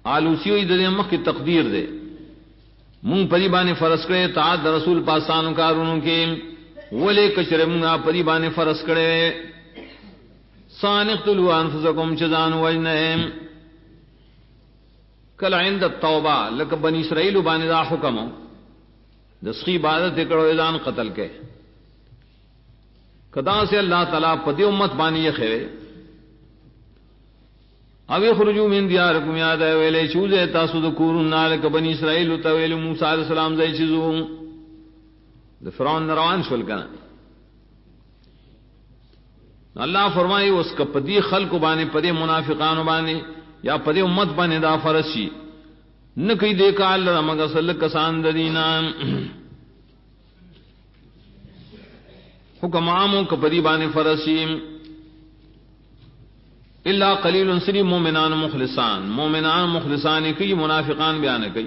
آلوسی ہوئی دے مخ کی تقدیر دے مونگ پری بانے فرض کرے اطاعت رسول پاسانو کارونو کے ولے کچرے مونگا پری بانے فرض کرے سان اقتلوا انفسکم چزان وجنہم کل عند التوبہ لک بنی اسرائیل بانے دا حکم دسخی عبادت کرو اذان قتل کے کدا سے اللہ تعالیٰ پدی امت بانی یخوے اوی خرجو من دیارکم یاد ہے ویلے چوزے تاسو دکورن نالک بنی اسرائیل تاویل موسیٰ علیہ السلام زی چیزو دا فرعون نروان شول کنا اللہ فرمائی اس کا پدی خلق بانے پدی منافقان بانے یا پدی امت بانے دا فرشی نکی دیکھا اللہ مگا سلک کسان دینا حکم عاموں کا پدی بانے فرشی اللہ قلیل سری مومنان مخلصان کی منافقان بیان کی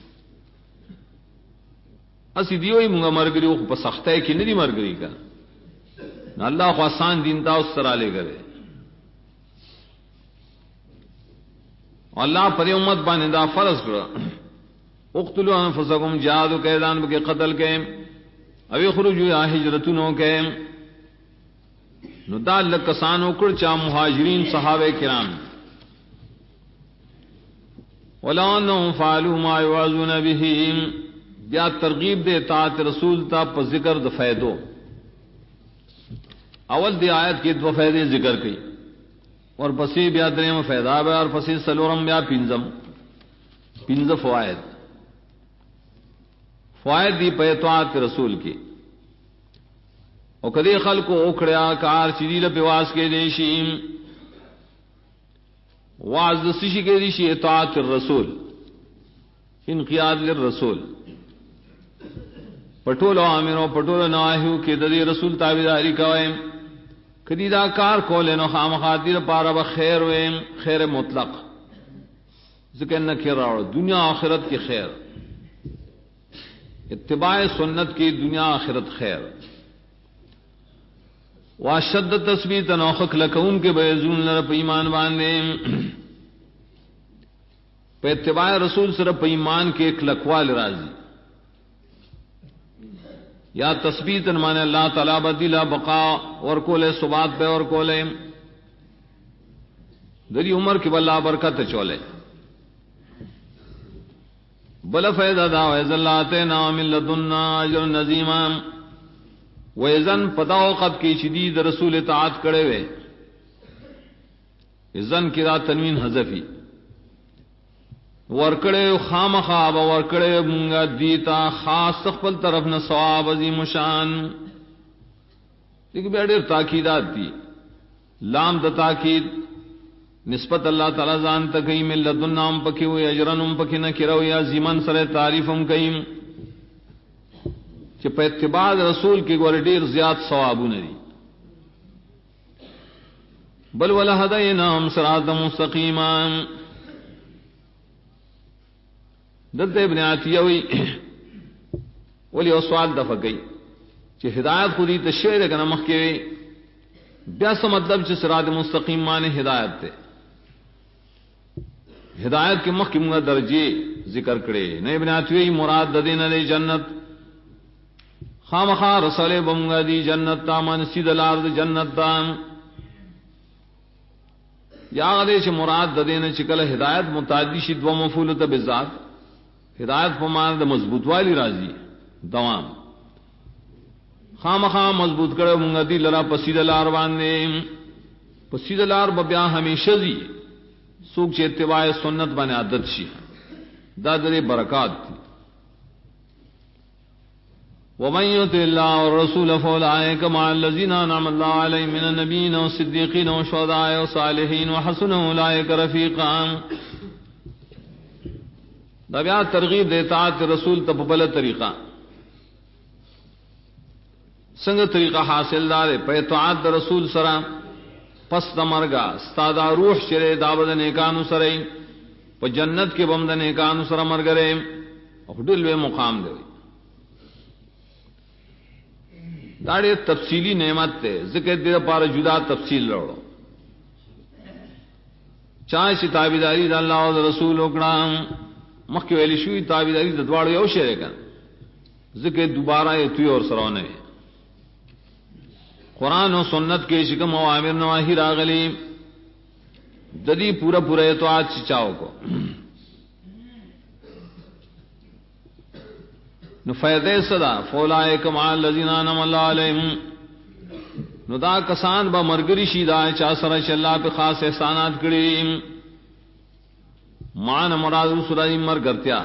اسی دیوئی منگا مرگری وہ پا سخت ہے کہ نہیں مرگری کا اللہ کو آسان دین تا اس طرح لے کرے اللہ پر امت بانے دا فرض کرا اقتلوا انفسکم جہادو قیدان بکے قتل کے اوی خرجو یا ہجرتنو کے ندا لکسانو کرچا مہاجرین صحابہ کرام ولا انہم فعلوا ما یوعظون به بیا ترغیب دے اطاعت رسول تا پر ذکر دفیدو اول دی آیت کی دو فیدے ذکر کی اور پسی بیا دریم فیدا بیا اور پسی سلورم بیا پنز فوائد دی پیتوات رسول کی اور کدی خلق کو اوکھڑیا کار چیزی لپیواز کے دیشیم واز دسیشی کے دیشی اطاعت الرسول انقیاد للرسول پٹولو آمینو پٹولو نواہیو کی ددی رسول تابداری کوئیم کدی دا کار کولے نو خامخاطر پارا بخیر ویم خیر مطلق ذکر نکی راوڑ دنیا آخرت کی خیر اتباع سنت کی دنیا آخرت خیر واشد تثبیت نوخک لکون کے بیزون لرپ ایمان باندے پہ اتباع رسول سرپ ایمان کے ایک لکوال راضی یا تثبیت مانے اللہ تعالیٰ بدلا بقا اور کولے ثبات پہ اور کولے دری عمر کی بلا برکت چولے بل فیض دا ویز اللہ تینا من لدنا اجر نظیما ویزن پدا وقت کی شدید رسول اطاعت کرے وے ازن کی دا تنوین حذفی ورکڑے خام خواب ورکڑے منگا دیتا خاص تخپل طرف نہ ثواب عظیم شان ایک بیڑے تاکیدات دی لام د تاکید نسبت اللہ تعالی زان تکئی من لدنا ام پکی ہوئی اجرن ام پکی نہ کرو یا زیمن سر تعریف ام کئیم کہ پہ اتباع رسول کی گور ڈیر زیاد ثواب ندی بل ولہدیناہم صراطا مستقیما دلت ابن عطیہ ہوئی ولی او سوال دفع گئی کہ ہدایت خودی تشہر کنا مخ کے بیاسا مطلب چھ صراط مستقیم مانے ہدایت تے ہدایت کے مخ کی منگا درجے ذکر کرے نہ ابن عطیہ مراد ددین علی جنت خامخا رسول بمگا دی جنت تا من سید الارض جنت تا یا غدے چھ مراد ددین چکل ہدایت متعدی شد و مفعولت بذات ہدایت پمان دا مضبوط والی راضی دوام خامخام مضبوط کرے منگا دی لرا پسید لار باندے پسید لار ببیا ہمیشہ زی سوک چے اتباع سنت بانے عادت شی دا در برکات تھی ومن یطع اللہ والرسول فاولئک مع الذین انعم اللہ علیہم من النبیین والصدیقین والشہداء والصالحین وحسن اولئک رفیقا دا بیا ترغیب دے اطاعت رسول تپبل طریقہ سنگ طریقہ حاصل دارے پہ اطاعت رسول سرا پس دمرگا استادا روح چرے دابد نیکانو سرے پہ جنت کے بمد نیکانو سرا مرگرے اخدل وے مقام دے داڑے تفصیلی نعمت تے ذکر دے پارا جدا تفصیل لڑو چاہے چې تابعداري د الله او د رسول وکړه مخکې ویل شوی تابعداري د دواړو یو شی ده ذکر دوبارہ یہ توی اور سرانے قرآن و سنت کے شکم و عامر نواہی راغلی ددی پورا پورا اطاعت چاو کو نفیدِ صدا فولائک مع الذین انعم اللہ علیہم نو دا کسان با مرگری شیدا چا سره چې الله په خاص احسانات کړی مان مراد سورای مرګرتیا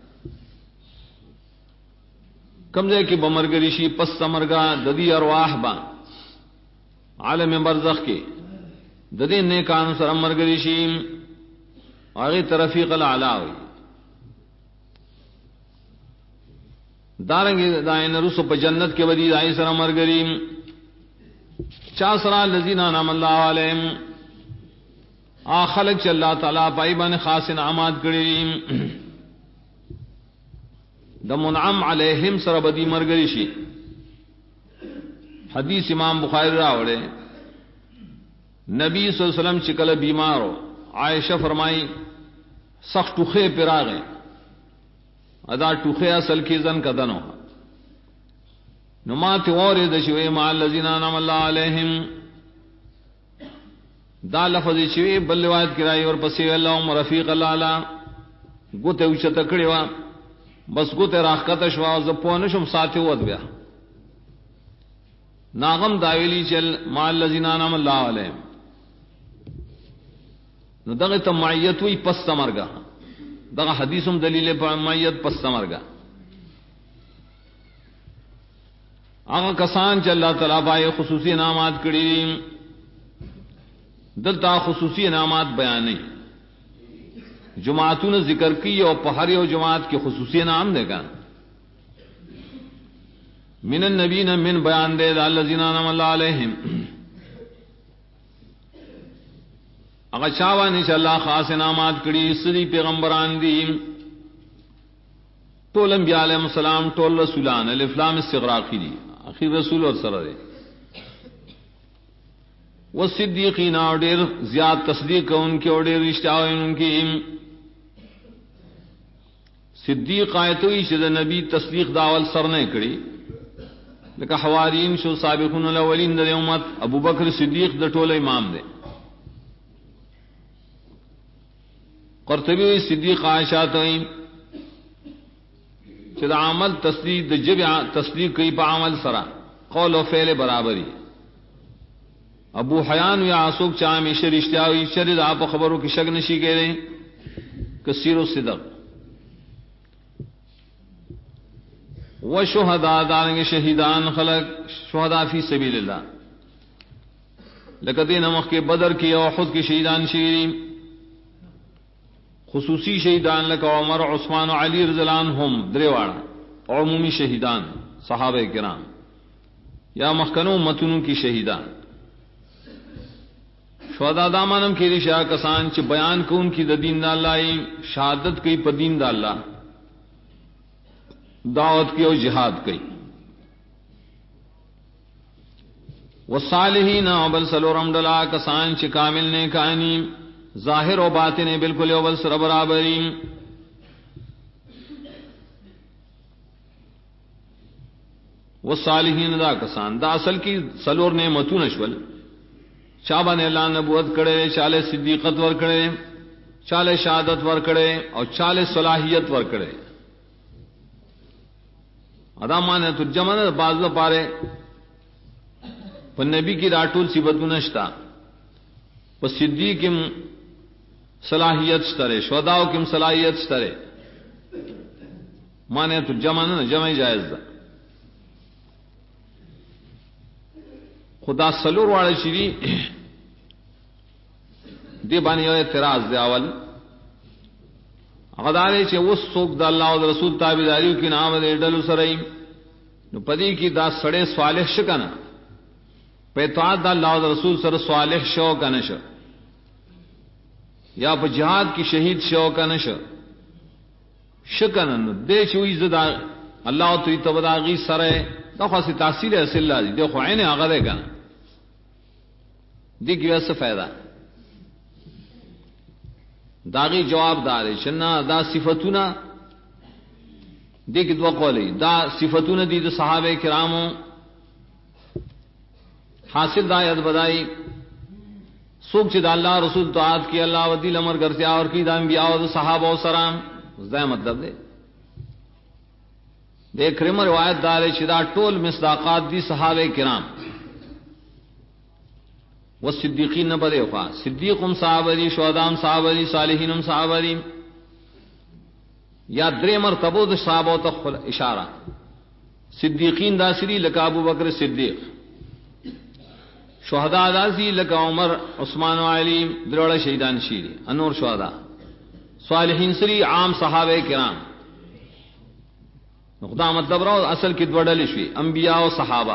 کمزے کی بمرگری شی پس سمرگا ددی ارواح با عالم برزخ کی ددی نیکان سر مرگری شی آغی ترفیق العلا ہوئی دارنگی دائن رسو پا جنت کے ودی دائی سر مرگری چا سرا لذین انعم اللہ علیہم خلق چ اللہ تعالی پائی بان خاص انعامات کریم د منعم علیہم سر بدی مرگری شی حدیث امام بخاری راوڑے نبی صلی اللہ علیہ وسلم چکل بیمار ہو عائشہ فرمائی سخت ٹوخے پراغے ادا ٹوخے اصل کی زن کا دنو نمات وارد شوی مع الذین انعم اللہ علیہم دا لفظ شوی بل روایت کرائی اور پسی اللہم رفیق اللہ گوتے اوچت کڑی وا بس گوتے راکت شوا زپونشم ساتھی ود بیا ناغم داویلی چل مع الذین انعم اللہ علیہم نو دغه تمعیت وی پس تمرگا دغه حدیثم دلیل پر معیت پس تمرگا آغا کسان چ اللہ تعالی بای خصوصی انعامات کړي دلتا خصوصی انعامات بیان نہیں جماعتوں نے ذکر کی اور پہاڑی اور جماعت کے خصوصی انعام دے گا من النبین من بیان دے الذین انعم اللہ علیہم اگر چاوانی چ اللہ خاص انعامات کړي سری پیغمبران دی ټول انبیاء علیہم السلام ټول رسولان الف لام استغراقی دی اخیر رسول اور سره دی وہ صدیقین اور ډیر زیاد تصدیق ان کے اور ډیر رشتہ ان کی صدیق آیتوی چې نبی تصدیق داول سر نه کړي لکه حوارین شو سابقون الاولین د امت ابو بکر صدیق د ټوله امام دی قرطبی صدیق عائشہ توئی چې د عمل تصدیق د جب تصدیق کوي په عمل سره قول او فعل برابرۍ ابو حیان یا عصوب چاہ میں شرشتیاوی شرد آپ خبروں کی شک نشی کہہ رہے کثیر الصدق و شہداء دارنگے شہیدان خلق شہداء فی سبیل اللہ لقد نمخ کے بدر کی اور خود کے شہیدان شیری خصوصی شہیدان لکا عمر عثمان و علی رضی اللہ عنہم دریواڑا عمومی شہیدان صحابہ کرام یا مخکنوں متنوں کی شہیدان شہداء دامانم کی رشا کسان چ بیان کو ان کی دین دا اللہ شہادت کی پدین دا اللہ دعوت کی اور جہاد کی والصالحین وبل سلورم دلا کسان چ کامل نے کانی ظاہر و باطن بالکل اول سر برابری والصالحین دا کسان دا اصل کی سلور نعمتون اشول شابان اللہ نبوت کرے چالے صدیقت ور کرے چالے شہادت ور کرے اور چالے صلاحیت ور کرے ادا مانے تو جمع باز پارے پر نبی کی راٹول صبت نشتا پر صدیق کم صلاحیت شترے شہداؤ کم صلاحیت شترے مانے تو جمع نہ جمع جائز دا خدا سلور والے شری دی بانی اعتراض دے اول غدارے چ وہ سوک د اللہ او رسول تابعداریو کی نام دے ڈلو سرئی نو پدی کی دا سڑے صالح شکنا پیتواد د اللہ او رسول سر صالح شو کنش یا په جہاد کی شہید شو کنش شکن دے چوئی زدا اللہ تو تبداغی سرے دا خاصی تاثیر ہے اللہ دی دیکھو عین آغا دے کنا دی کی ویسے فائدہ داغی جواب دار شنا دا صفتنا دیکھ دو قولی دا صفتنا دی دا صحابہ کرامو حاصل دا یاد بدائی سوک چی دا اللہ رسول طاعت کی اللہ و دل امر کرتے اور کی دا انبیاء و دا صحابہ و سلام دا مطلب دے دیکھ رمر روایت دارے چی دا ٹول مصداقات دی صحابہ کرام و صدیقین نہ بدے خواہ صدیقم صحابری شہدام صحابری صالحینم صحابری یا درے مرتبو دا صحابہ تک اشارہ صدیقین داسری لکا ابو بکر صدیق شہداء داسی لکا عمر عثمان و علی دروڑا شہیدان شیری انور شہداء صالحین سری عام صحابہ کرام نقطہ مطلب رہو اصل کی دوڑا شوی انبیاء و صحابہ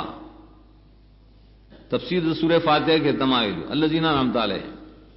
تفسیر سورہ فاتحہ کے تمائل الذین انعمت علیہم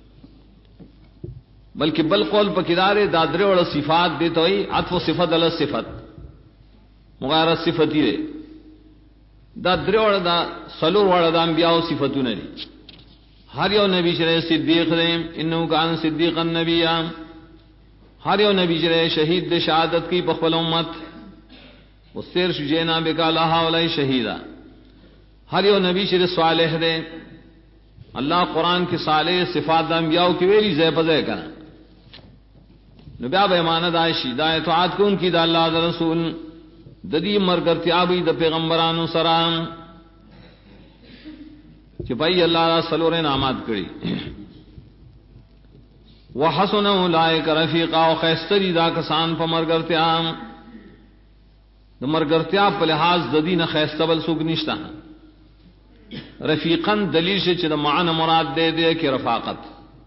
بلکہ بل قول پکدارے دادرے اور صفات دیتا ہوئی عطف و صفت علی صفت مغایرت صفتی دے دادرے اور دا سلور اور دا انبیاء و صفتو نری ہر یو نبی شرع صدیق دے انہو کان صدیقا نبی ہر یو نبی شرع شہید دے شہادت کی پخبل امت وستیر شجینا بکا لہا ولی شہیدہ ہر یو نبی شر صالح دے اللہ قرآن کے صالح صفات دا انبیاء کی ویلی زی پزے کنا نبیاء بیمانت آئیشی دا اطاعت کن کی دا اللہ دا رسول ددی مرگرتیابی دا پیغمبرانو سرام کہ بھائی اللہ دا سلور نامات کری وحسن اولئک رفیقا و خیستری دا کسان پا مرگرتیام دا مرگرتیاب پا لحاظ ددی نخیستبل سوک نشتا رفیقاً دلیل سے چھ معنی مراد دے دے کہ رفاقت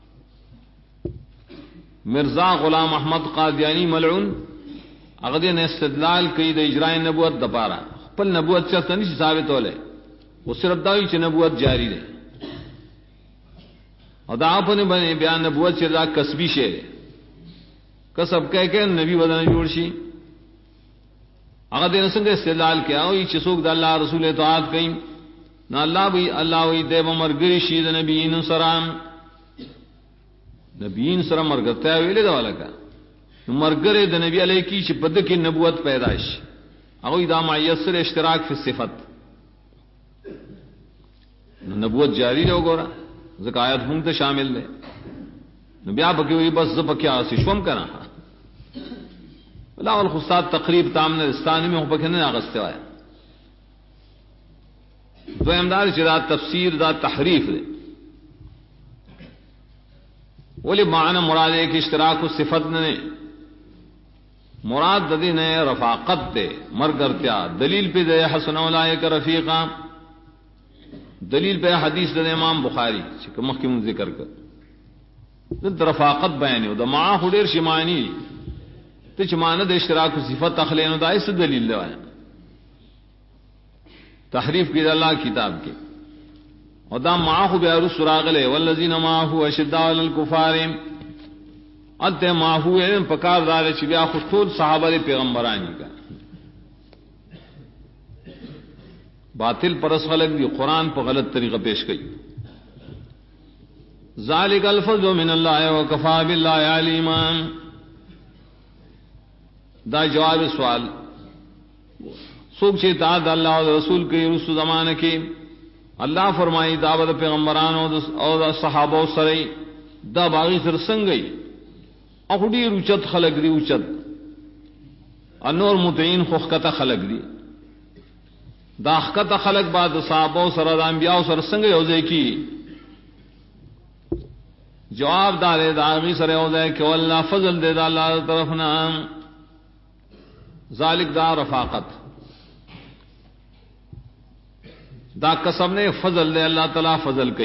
مرزا غلام احمد قادیانی ملعون اغدین استدلال کئی دا اجراء نبوت دپارا پل نبوت چاہتا نہیں ثابت ہو لے وہ صرف داوی چھ نبوت جاری دے اور دا اپنے بنے بیان نبوت چھ دا کسبی شے کسب کہہ کہ نبی بدن جوڑشی اغدین سنگ استدلال کیا ہوئی چھ سوک دا اللہ رسول اطاعت کئی نہ اللہ بھی اللہ وی دے مرگری شید نبیین سرام نبیین سرام مرگرتا ہے ویلے دا والا کا مرگر دا نبی علیہ کی چھ پد کی نبوت پیدائش اگوی دا معیسر اشتراک فی صفت نبوت جاری رہو گورا زکایت ہم تا شامل دے نبی آپ کی ہوئی بس زبکیا سشوم کرنا اللہ والخصات تقریب تامن رستانی میں ہوں پکھنے آغستے ہوئے دو امدار چدا تفسیر دا تحریف دے ولی معنی مراد ایک اشتراک و صفت نے مراد ددی نے رفاقت دے مرگرتیا دلیل پہ دے حسن اولئک رفیقا دلیل پہ حدیث دے امام بخاری چکہ محکم ذکر کر دل رفاقت بیانی دا معا خودیر شمانی تچ معنی دے اشتراک و صفت تخلین دا اس دلیل دے تحریف کی اللہ کتاب کے اور دا معاہو بیارو سراغلے والذین معاہو اشداء للکفار انت معاہو علم پکار دارے چی بیا خطول صحابہ دے پیغمبرانی کا باطل پرس خلق دی قرآن پا غلط طریقہ پیش کی ذالک الفضل من اللہ وکفا باللہ علیمان دا جواب سوال سوک چی اطاعت اللہ و رسول کی رسول زمانہ کی اللہ فرمائی دعوت پیغمبران اور صحابہ سرئی دا باغی سر سنگئی اخڑی روچت خلق دی اوچت انور متعین خوخکت خلق دی دا اخکت خلق بعد صحابہ سر دا انبیاء سر سنگئی اوزے کی جواب دارے دا آغی سر اوزے کہ واللہ فضل دے دا اللہ طرفنا ذالک دا رفاقت دا قسم نے فضل دے اللہ تعالی فضل کئی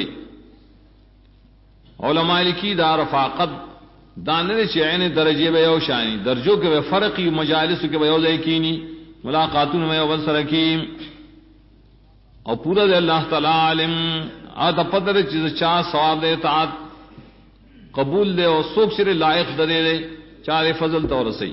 علماء لکی دا رفاقت دانے چین درجے بے او شانی درجوں کے بے فرقی مجالس کے بے او کینی ملاقاتوں میں اول سرکیم اور پورا دے اللہ تعالی علم آتا پتر چیز چاہ ثواب دے اطاعت قبول دے اور سوک سر لائق دے دے چاہ فضل تو رسی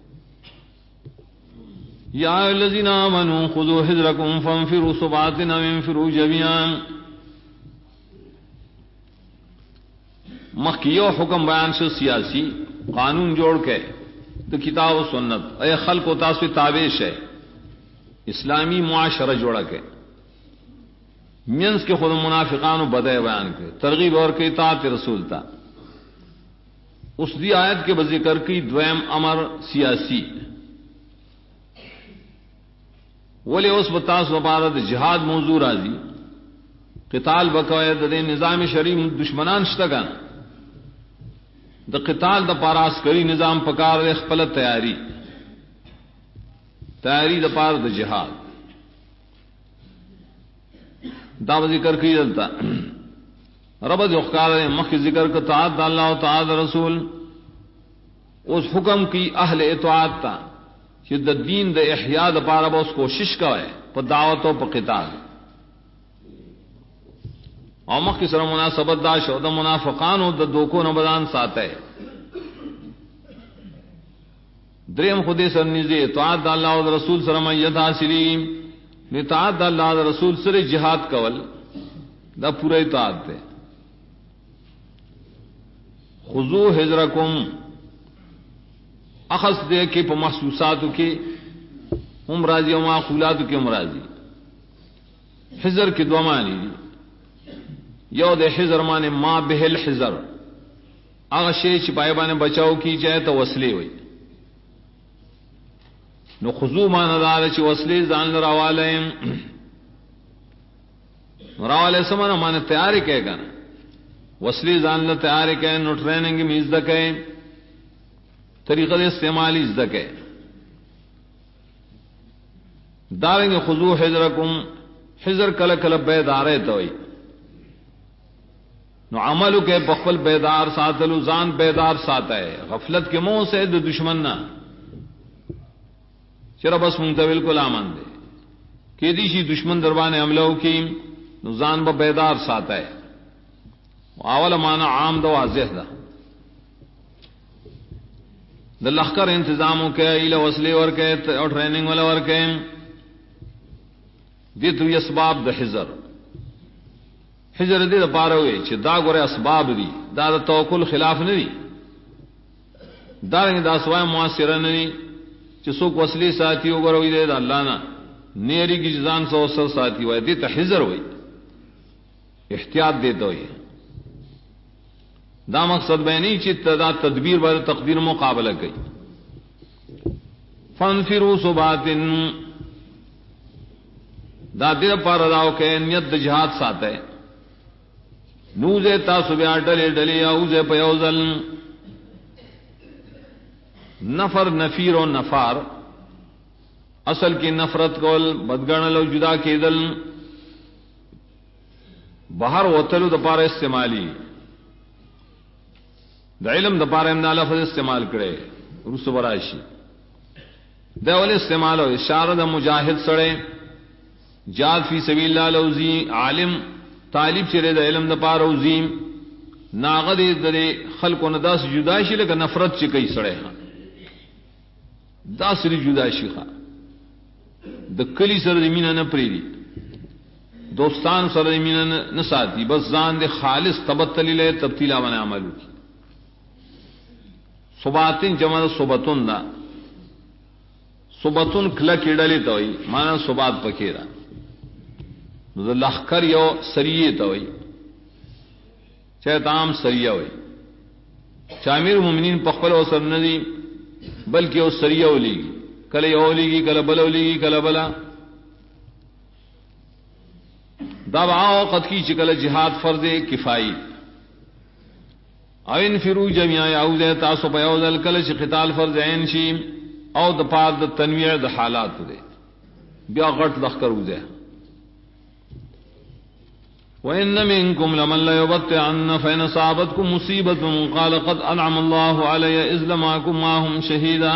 یا الذین آمنوا خذوا حذرکم فانفروا ثبات او انفروا جميعا مخیو حکم بیان سے سیاسی قانون جوڑ کے تو کتاب و سنت اے خلق و تاسو تابع ہے اسلامی معاشرہ جوڑا کے مینس کے خود منافقان و بدع بیان کے ترغیب اور کے اطاعت رسول تا اس دی آیت کے بذکر کی دویم امر سیاسی ولی اس بتاس وبارد جہاد موضوع راضی قتال بقوید دے نظام شرعی دشمنان شتگان دا قتال دا پاراس کری نظام پکار دے خپل تیاری دا پار دا جہاد دا ذکر کی جلتا رب اخکار مخ ذکر کا طاعت دا اللہ و طاعت رسول اس حکم کی اہل اطاعت تا کہ دا دین دا احیاء دا پارا با اس کوشش کا ہے پا دعوت و پا قتال اور مخ کی سر مناسبت داش ہو دا منافقان ہو دا دوکو نبدان ساتا ہے دریم خودی سر نزی اطاعت دا اللہ و رسول سر میت حاصلیم اطاعت دا اللہ و رسول سر جہاد کول دا پورا اطاعت ہے خضو حضرکم اخذ دے کے پا محسوساتو کے ہم راضی و معقولاتو کے مرازی حضر کی دو معنی دی یو دے حضر مانے ما بہل حضر اغا شے چپائے بانے بچاؤ کی چاہے تو وصلے ہوئی نو خضو مانا دار چی وصلے زان راوالے راوالے سمانا مانے تیاری کہے گا وصلی زان تیاری کہے نو ٹریننگ میں ازدک ہے طریقہ استعمالی ازدک ہے داریں گے خضو حضرکم حضر کل کل بیدارے توئی نو عملو کے بخل بیدار ساتلو زان بیدار ساتا ہے غفلت کے منہ سے دو دشمن نہ چرا بس منتویل کو لامن دے کہ دیشی دشمن دربان عملو کی نو زان با بیدار ساتا ہے اول مانا عام دا واضح دا دا لخکر انتظاموں کے ایلہ وصلے ورکے اور ٹریننگ والا ورکے دی تو یہ اسباب دا حضر دی دا پارا ہوئے چھ دا گورے اسباب دی دا دا توکل خلاف نہیں دا رنگ دا سوائے معاصرہ نہیں چھ سوک وصلی ساتھی ہو گروی دے دا اللہ نا نیری کی جزان سو سر ساتھی ہوئے دی تا حضر ہوئی احتیاط دیتا ہوئی دا مقصد میں نہیں چت دا تدبیر بر تقدیر مقابلہ کی فانفروا ثبات دا دیر پر اداو کے نیت جہاد ساتھ ہے نوزے تاسو بیا ڈلے ڈلے اوزے پیوزل نفر نفیر و نفار اصل کی نفرت کول بدگن لو جدا کے دل باہر وتلو دپارہ استعمالی دا علم دپارہ امنا لفظ استعمال کرے رسو برائشی دا اولی استعمال ہو اشارہ دا مجاہد سڑے جاد فی سبیل اللہ لوزی عالم طالب چرے دا علم دپارہ اوزیم ناغد دے خلق و نداس جدائشی لگا نفرت چکئی سڑے ہاں دا سری جدائشی خواہ دا کلی سر زمینہ نپری دی دوستان سر زمینہ نساتی بس زان دے خالص تبتلی لے تبتیلہ من عملو کی صباتن جمع صبتن دا صبتن کلا کیڑلی توئی مانا صبات پکیرا لخکر یو سریے توئی چاہے تام سریہ ہوئی چامیر مومنین پخپل و سر ندی بلکہ وہ سریہ ہولی گی کل یو لیگی کل بل ہولی کل بلا دب آؤ قد کی چکل جہاد فرض کفائی او انفرو جميعا یعوذ تاسو پیوز الکلش قتال فرض عین شی او د پاد د تنویع د حالات دے بیا غٹ لخر وزه وان منکم لمن لا یبطئن فإن اصابتكم مصیبة قال قد انعم الله علی اذ لم اكن معهم شهیدا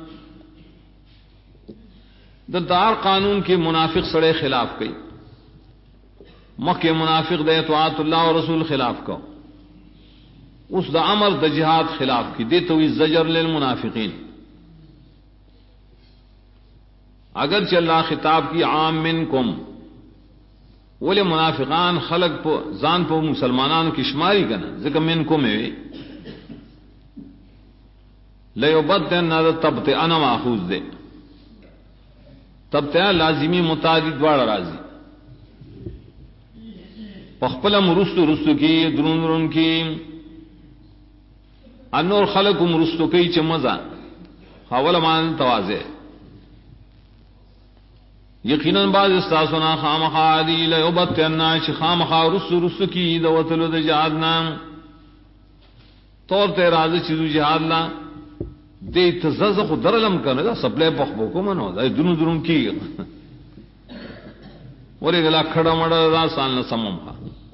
د دار قانون کے منافق سڑے خلاف کئی مکہ منافق دے اطاعت اللہ و رسول خلاف کو اس دا امر دا جہاد خلاف کی دیتے ہوئی زجر للمنافقین اگر چل رہا خطاب کی عام منکم ولی منافقان خلق پو زان پو مسلمانانو کی شماری کنا ذکر من کو میں لیبدن تبت انا ماخوذ دے تبت لازمی متعدد دوار راضی پخپلم رستو کی درون کی انور خلقم رستو کی چمزا حول مان توازے یقیناً بعض استاسونا خامخا دی لیبتن چھ خامخا رستو کی دوتلو دا جہادنا طور تے راضی چیزو جہادنا دے تزز خود درلم کرنے دا سپلے پخبو کو منو دا درون کی ولی گلا کھڑا مڑا دا سالنا سمم خوا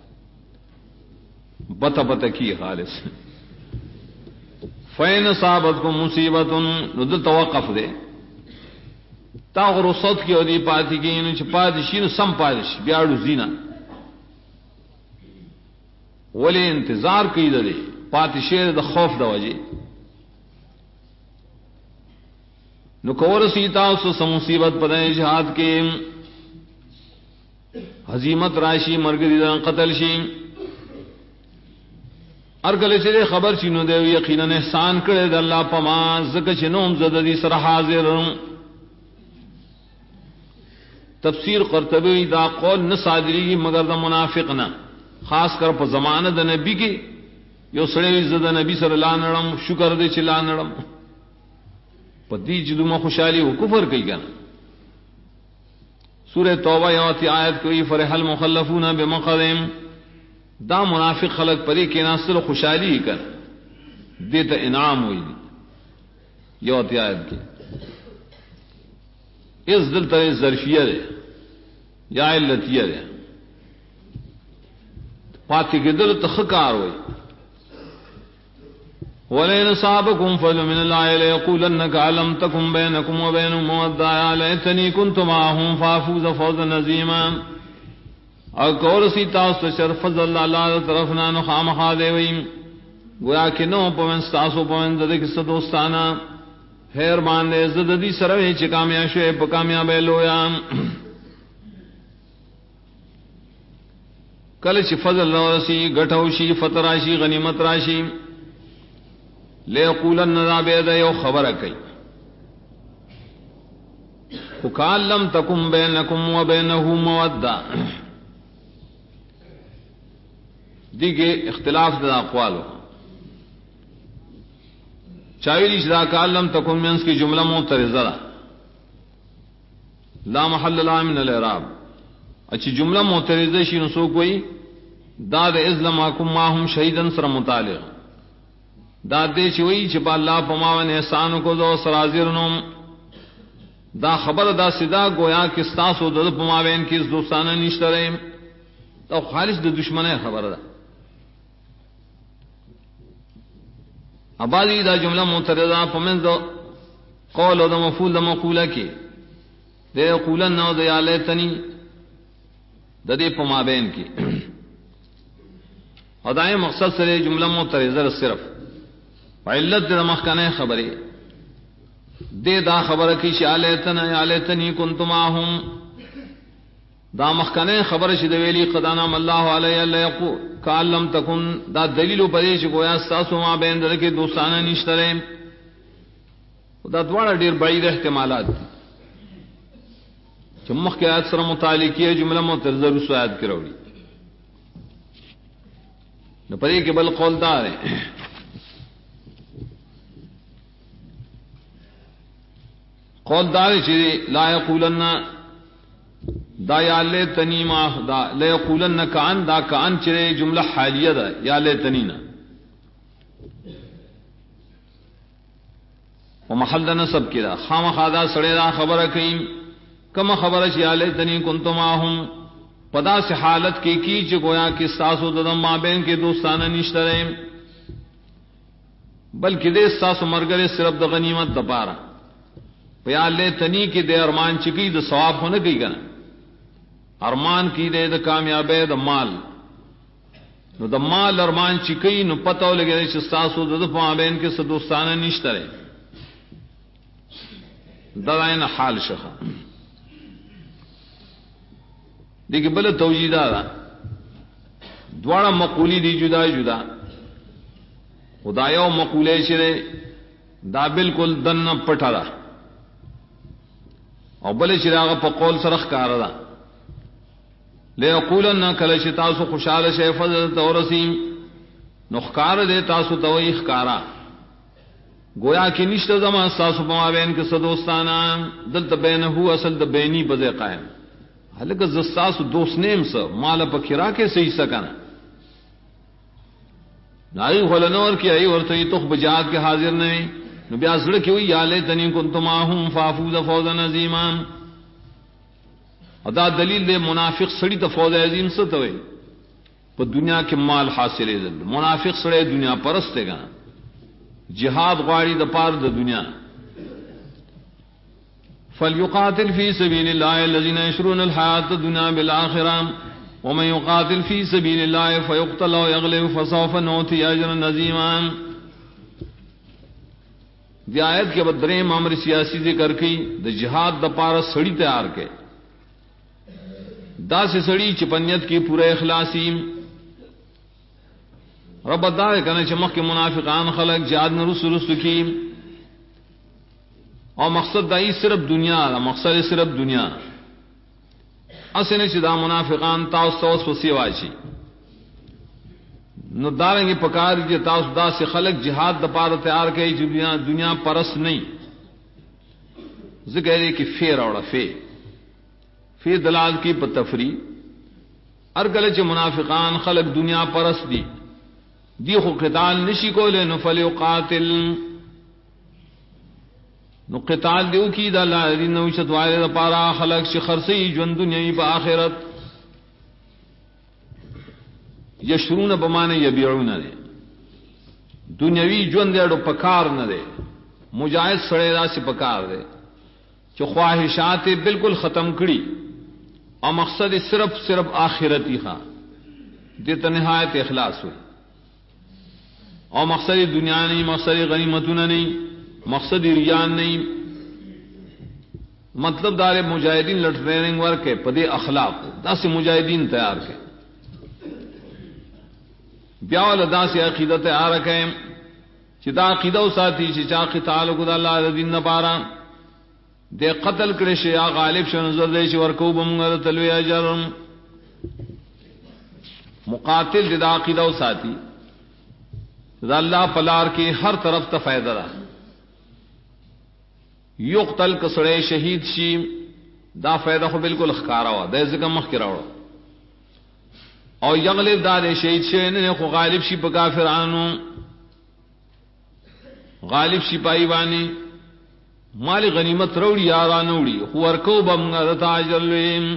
بتا کی خالص فین صابت کو مصیبت ند توقف دے تاغر صد کی ودی پاتی کی انچ پادشین سم پادش بیاڑو زینا ولی انتظار کی دے پاتشیر دا خوف دا وجی نو کور سیتا اس مصیبت پدائے جہاد کے حزیمت راشی مرگری دا قتل شی ارگل چلے خبر چینو دے یقیناً احسان کرے دا اللہ پما زکا چنوم زددی سر حاضر تفسیر قرطبی دا قول نصادری مگر دا منافقنا خاص کر پا زمانہ دا نبی کی یو سڑے زد نبی سر اللہ نرم شکر دے چلا نرم پا دی جدو ما خوشحالی و کفر کئی گنا سورہ توبہ یواتی آیت کوئی فرح المخلفون بمقدم دا منافق خلق پری کے ناصر خوشحالی ہی کر دیتا انعام ہوئی دی یواتی آیت کی اس دل تر ظرفیہ دے یا علتیہ دے پاتی کے دل تخکار ہوئی وَلَئِنْ أَصَابَكُمْ فَضْلٌ مِّنَ اللَّهِ لَيَقُولَنَّ أَلَمْ تَكُنْ بَيْنَكُمْ وَبَيْنَهُم مَّوَدَّةٌ يَا لَيْتَنِي كُنتُ مَعَهُمْ فَأَفُوزَ فَوْزًا عَظِيمًا اور کور سی تاس تشر فضل اللہ طرفنا نو خامخا دے ویم گویا کہ نو پمن ستاسو پمن ددے کس دوستانا خیر باندے زددی سروے چ کامیاب شے پ کامیاب لویا کل چ فضل رسی گٹھوشی فتراشی غنیمت راشی لے یقولن ذا بید یو خبر کئی وکان لم تکم بینکم وبینہ مودہ دیگے اختلاف دا اقوالو چاویلی شدا کان لم تکن منس کی جملہ معترضہ لا محل لا من الاعراب اچھی جملہ معترضہ شی نسو کوئی داد ازلماکم ماہم شہیدن سر متعلق داد دے چوئی چپا اللہ پماون احسانو کو دو سرازرنم دا خبر دا صدا گویا کستاسو دو پماوین کس دوستانہ نشترے تو خالص دا دشمن خبر دا ابادی دا جملہ معترضہ پمن دو قول و دا مفعول دا مقولہ کی دے قولن نو دا یا لیتنی دا دے پمابین کی اور دائیں مقصد سے جملہ معترضہ صرف وعلت دا مخکنے خبری دے دا خبر کی یا لیتنی کنت معہم دا مخکنے خبر شد ویلی قدانام اللہ علیہ لیقو کان لم تکن دا دلیل پدیش گویا استاسو ما بین در کے دوستانہ نشترے دا دوارا دیر بعید احتمالات چمخ کے آیت سر متعلقی ہے جملہ معترضہ رسو آیت کی روڑی نہ پدی کے بل قول دار ہے قول دار چیزی لا یقولن دا یا لیتنی ما دا لا یقولن کان دا کان چرے جملہ حالیہ دا یا لیتنی نا ومحل دا نصب کی دا خام خادا سڑے دا خبر کئیم کم خبر چی یا لیتنی کنتو ماہم پدا سے حالت کی چی گویا کس تاسو ددم ما بین کے دوستانہ نشترے بلکہ دے ساسو مرگر صرف دا غنیمت دا پارا یا لیتنی کی دے ارمان چکی دا ثواب ہونے گئی گنا ارمان کی دے دا کامیابے دا مال نو دا مال ارمان چکی نو پتہ لگے دے چستاسو دا پامین کے دوستانہ نشترے دائن حال شخا دیکھیں بل توجیدہ دا دوارا مقولی دی جدا جدا خدایو مقولے چرے دا بالکل دن پٹھا دا او بل چراغ پا قول سرخ کارا دا لے اقولن کلش تاسو خوشحال شے فضل تورسیم نخکار دے تاسو توئی خکارا گویا کی نشت زمان ساسو پما بین کے صدوستانا دلت بینہو اصل دا بینی بزے قائم حلکہ زستاسو دوست نیم سا مالا پا کھرا کے صحیح سکنا نائی خلنور کی ای ورطی تخ بجاد کے حاضر نوی نو بیا زڑکی ہوئی یا لیتنی کنتم آہم فافوز فوزا نظیمان ادا دلیل دے منافق سڑی تا فوز عظیم ستوئی پا دنیا کے مال حاصل ہے منافق سڑے دنیا پرستے گا جہاد غاری دا پار دا دنیا فَلْيُقَاتِلْ فِي سَبِيلِ اللَّهِ الَّذِينَ يَشْرُونَ الْحَيَاةَ الدُّنْيَا بِالْآخِرَةِ وَمَنْ يُقَاتِلْ فِي سَبِيلِ اللَّهِ فَيُقْتَلْ أَوْ يَغْلِبْ فَسَوْفَ نُؤْتِيهِ أَجْرًا عَظِيمًا. دی آیت کے بدریم امر سیاسی ذکر کی دا جہاد دا پارا سڑی تیار کے دا سے سڑی چپنیت کی پورے اخلاصی رب دا کنا چمک کے منافقان خلق جہاد نے رس کی اور مقصد دائی صرف دنیا دا مقصد صرف دنیا اسنے چدا منافقان تاؤس تاؤس وسی واچی نو داریں گے پکار جی تاؤس دا سے خلق جہاد دا پارا تیار کے دنیا پرس نہیں ذکر ہے کہ فیر اوڑا فی دلال کی پتفری ارگل چ منافقان خلق دنیا پرس دی خو قتال نشی کو لے نفل قاتل نو قتال دیو کی دا اللہ دین نوشت وائر دا پارا خلق چ خرسی جون دنیای با آخرت یشرون بمانے یبیعون دے دنیاوی جون دے اڑو پکار نہ دے مجاہد سڑے دا سے پکار دے چو خواہشات بالکل ختم کری اور مقصد صرف آخرتی خواہ دیتا نہایت اخلاص ہوئی اور مقصد دنیا نہیں مقصد غنیمتون نہیں مقصد ریان نہیں مطلب دار مجاہدین لٹ ٹریننگ ورک ہے پدے اخلاق دا سے مجاہدین تیار کے بیاول دا سے عقیدت تیار رکھیں چدا عقیدہ ساتھی چا قتال کو اللہ دین نہ پارا دے قتل کرے شیا غالب شو نظر دے چ ورکو بمغر تلوی اجر مقاتل دے عقیدہ ساتھی دا اللہ پلار کی ہر طرف تا فائدہ رہا یقتل کسڑے شہید شی دا فائدہ خو بالکل خکارا ہوا دے ذکر مخ کی راوڑا اور یغلب دا دے شہید شی نے خو غالب شی پا کافرانو غالب شی پائی بانی مال غنیمت روڑی یارا نوڑی خو ورکو بمگا تاجر لیم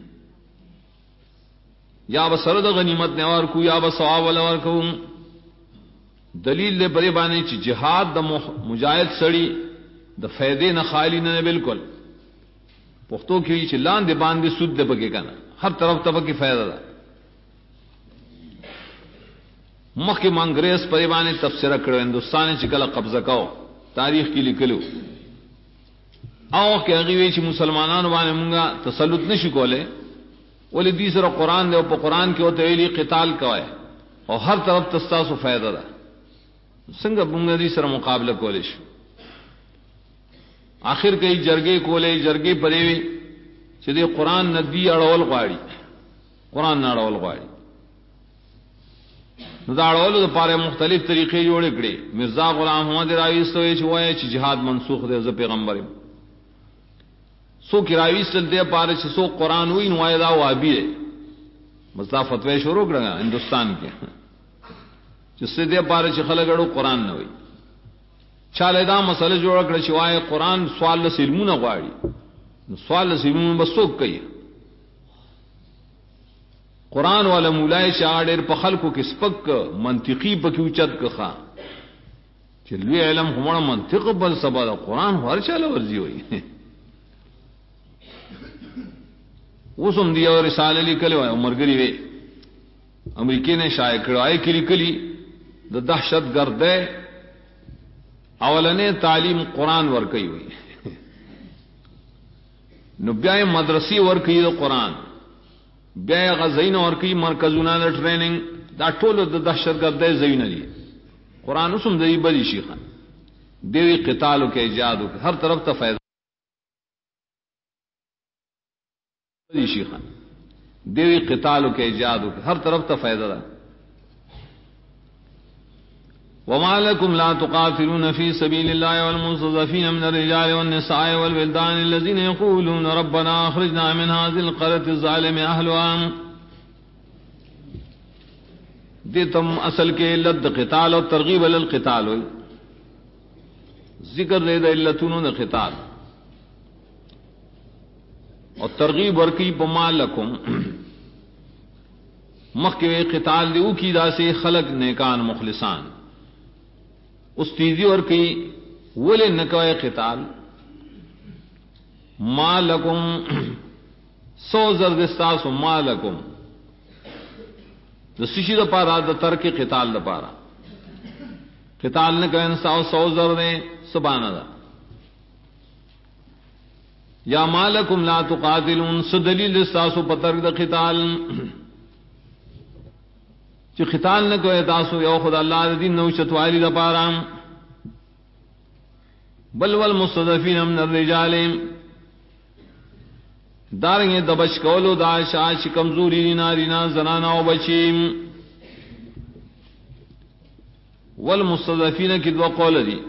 یا بسرد غنیمت نے ورکو یا بسواب والا ورکو دلیل دے پرے بانے چی جہاد دا مجاہد سڑی دا فیدے نہ خالی نہ بالکل پختو کی چی لان دے باندے سود دے پکے کنا ہر طرف تبکی فیدہ دا مخ کے مانگریس پرے بانے تفسیرہ کرو ہندوستان چکل قبضہ کاؤ تاریخ کی لکلو آؤ کہ اگیوے چی مسلمانان بانے منگا تسلط نشی کولے ولی دیسرا قرآن دے او پا قرآن کے ہوتے ویلی قتال کوئے اور ہر طرف تستاسو فیدہ دا سنگا منگا دیسرا مقابلہ کولے شو آخر کئی جرگے کولے جرگے پریوی چی دے قرآن ندی اڑول غاڑی قرآن نہ اڑول غاڑی دا اڑولو دا پارے مختلف طریقے جوڑے کڑے مرزا غلام حمد راویستوئے چوئے چی جہاد منسوخ دے ز پیغمبر سو کی راویستل دے پارے چی سو قرآن ہوئی نوائے دا وابی دے مزدا فتوے شروع کرنگا ہندوستان کے جس سے دے پارے چی خلق اڑو قرآن نہ ہوئی چالے دا مسئلہ جوڑا کڑا چوائے قرآن سوال لسلمو نہ غاڑی سوال لسلمو بس سوک کئی قرآن والا مولائے چاڑیر پا خلقو کس پک منطقی پکی اچت کخا چلوی علم ہمارا منطق بل سبا دا قرآن ہر چالا ورزی ہوئی وہ سم دیا اور رسالہ لکلے ہوئے مرگری وے امریکی نے شائع کرو آئے کلی کلی دا دہشت گردے اولنے تعلیم قرآن ورکی ہوئی نبیائے مدرسی ورکی دا قرآن بیا غزین اور کی مرکزونه د ټریننګ دا ټول د دهشتګردۍ زوینه دي. قران اوسم دی بلی شيخه دیوی قتالو کې ایجادو هر طرف ته فائدہ بلی شيخه دیوی قتالو کې ایجادو ہر طرف ته فائدہ ده. وما لكم لا تقاتلون في سبيل الله والمستضعفين من الرجال والنساء والولدان الذين يقولون ربنا اخرجنا من هذه القرية الظالم اهلها. دیتم اصل کے علت قتال اور ترغیب علی القتال ہوئی. ذکر دے علتونو د قتال اور ترغیب ورکی بما لکم مخکې قتال دیو کی دا سے خلق نیکان مخلصان اس تیزی اور کی ولے نکوے قتال ما لکم سو زردستاس ما لکم د سشی د پارا د ترک قتال د پارا قتال نہ کرن سو زرد سبحان اللہ یا مالکم لا تقاتلون سدلیل استاسو پتر د قتال چې قتال نہ کوي تاسو یو خدای الله دین نو چتوالی د پارا بل والمستضعفین من الرجال دارنگے دبش کولو دا شاش کمزوری نارینا زنانا و بچیم. والمستضعفین کی دو قول دی.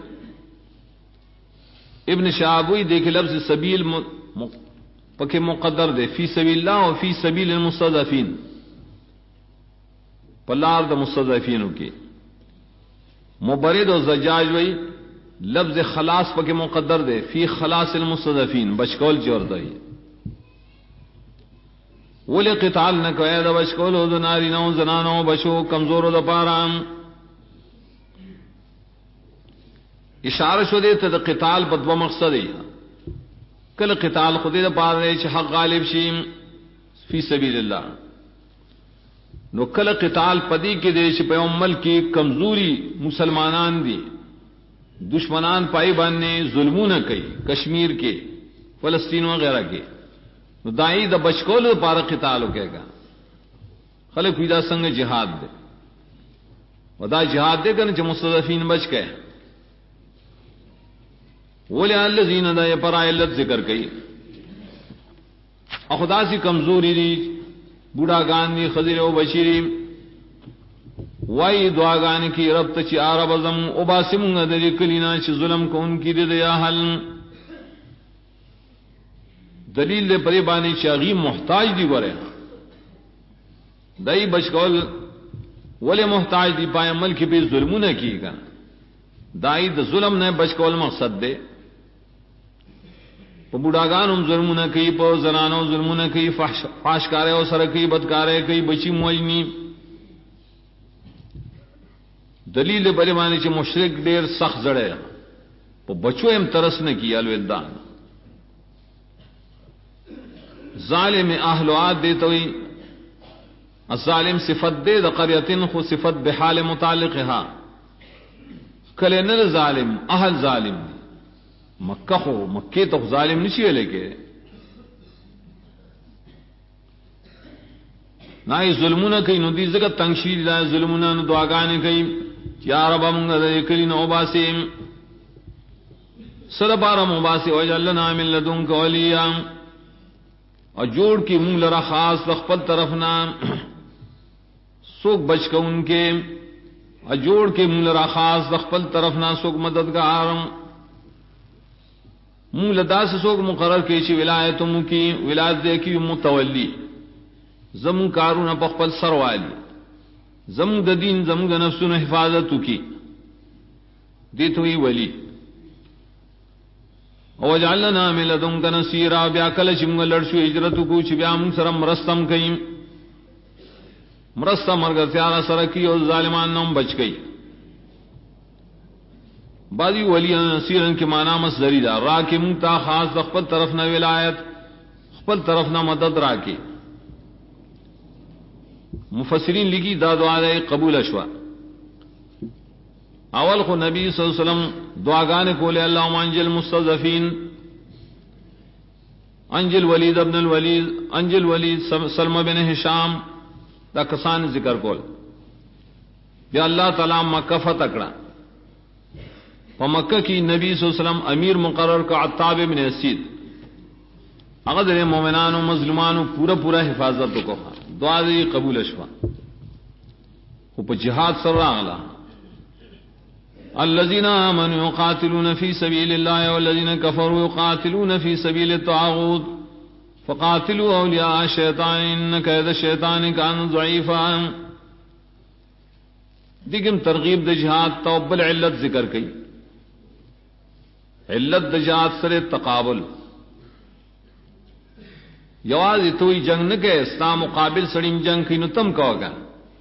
ابن شعبوی دیکھ لفظ سبیل پکے مقدر دے فی سبیل اللہ و فی سبیل المستضعفین پلار دا مستضعفینوں کی. مبرد و زجاج وی لفظ خلاص پکے مقدر دے فی خلاص المستضعفین بچکول جور دائی. ولی قتال نہ کوئی دا بچکولو دا نارینو زنانو بچو کمزورو دا پارام اشارہ شو دے تا دا قتال بدو مقصد ہے. کل قتال خودی دا پار دے چھ حق غالب شیم فی سبیل اللہ نو کل قتال پدی کے دے چھ پیوم ملک کی کمزوری مسلمانان دی دشمنان پائی باننے ظلموں نہ کئی کشمیر کے فلسطین وغیرہ کے دائی دا بچکول پارا قتال ہو کہے گا خلق پیدا سنگ جہاد دے ودا جہاد دے گا جو مستضعفین بچ گئے ولی الذین دا یہ پر علت ذکر کئی خدا سی کمزوری دی بوڑھا گان دی خضر و بشیری وائی دعا گان کی رب تچی عرب ازم اباسم دری کلینا چی ظلم کو ان کی دے یا حل دلیل دے پری بانی چاغی محتاج دی ورے دائی بچکول ولی محتاج دی پائے ملک پہ ظلموں نہ کی گا دائی دا ظلم نے بچکول مقصد دے پا بوڑاگان ہم ظلموں نہ کی پا زنانوں ظلموں نہ کی فاشکارے و سرکی بدکارے کئی بچی موجنی دلیل دے پری بانی چی مشرک دیر سخت زڑے پا بچو ام ترس نہ کی الودان ظالم اہلوات دیتا ہوئی الظالم صفت دے دا قریتن خو صفت بحال متعلقها کلے نل ظالم اہل ظالم مکہ خو مکہ تو ظالم نشی ہے لے کے نا ہی ظلمون کئی نو دی زکت تنگشید دا ظلمون نو دعاگانے کئی یا رب منگا دا کلی نو باسیم صدا پارا مباسی وجعلنا من لدنک ولیام اور جوڑ کی منہ لرا خاص لخپل طرف نام سوک بچ کا ان کے اور جوڑ کے منہ لرا خاص لخپل طرف نہ سوک مددگار منہ لدا سے سوک مقرر کی چی ولایتم کی ولایت دے کی متولی زم کارون پخپل سروالی زم دین زم نفسون حفاظت کی دیت ہوئی ولی وجعلنا من لدنک نصیرا بیا کل چمگ لڑشو ہجرت کو چ بیا من سر مرستم کئ مرستم مرگ سیارا سرکی اور ظالمان نم بچ گئی. بعضی ولی نصیرن کے معنی مصدری دا را کے منتا خاص خپل طرف نہ ولایت خپل طرف نہ مدد را کے مفسرین لگی دا دعا دے قبول اشوا اول کو نبی صلی اللہ علیہ وسلم دعاگانے کولے اللہم انجل مستضعفین انجل ولید ابن الولید انجل ولید سلمہ بن ہشام دا کسان ذکر کول یا اللہ تعالی مکہ فتح کڑا مکہ کی نبی صلی اللہ علیہ وسلم امیر مقرر کا عتاب بن اسید اگر مومنان و مظلومان پورا حفاظت کو دعا دی قبول اشوا وہ جہاد سر اغلا الذين آمنوا يقاتلون في سبيل الله والذين كفروا يقاتلون في سبيل الطاغوت فقاتلوا أولياء الشيطان إن كيد الشيطان كان ضعيفا. دیکھم ترغیب د جہاد توبل علت ذکر کی علت د جہاد سر تقابل یواز توئی جنگ نہ کہ اسلام مقابل سڑیم جنگ کی نتم کا ہوگا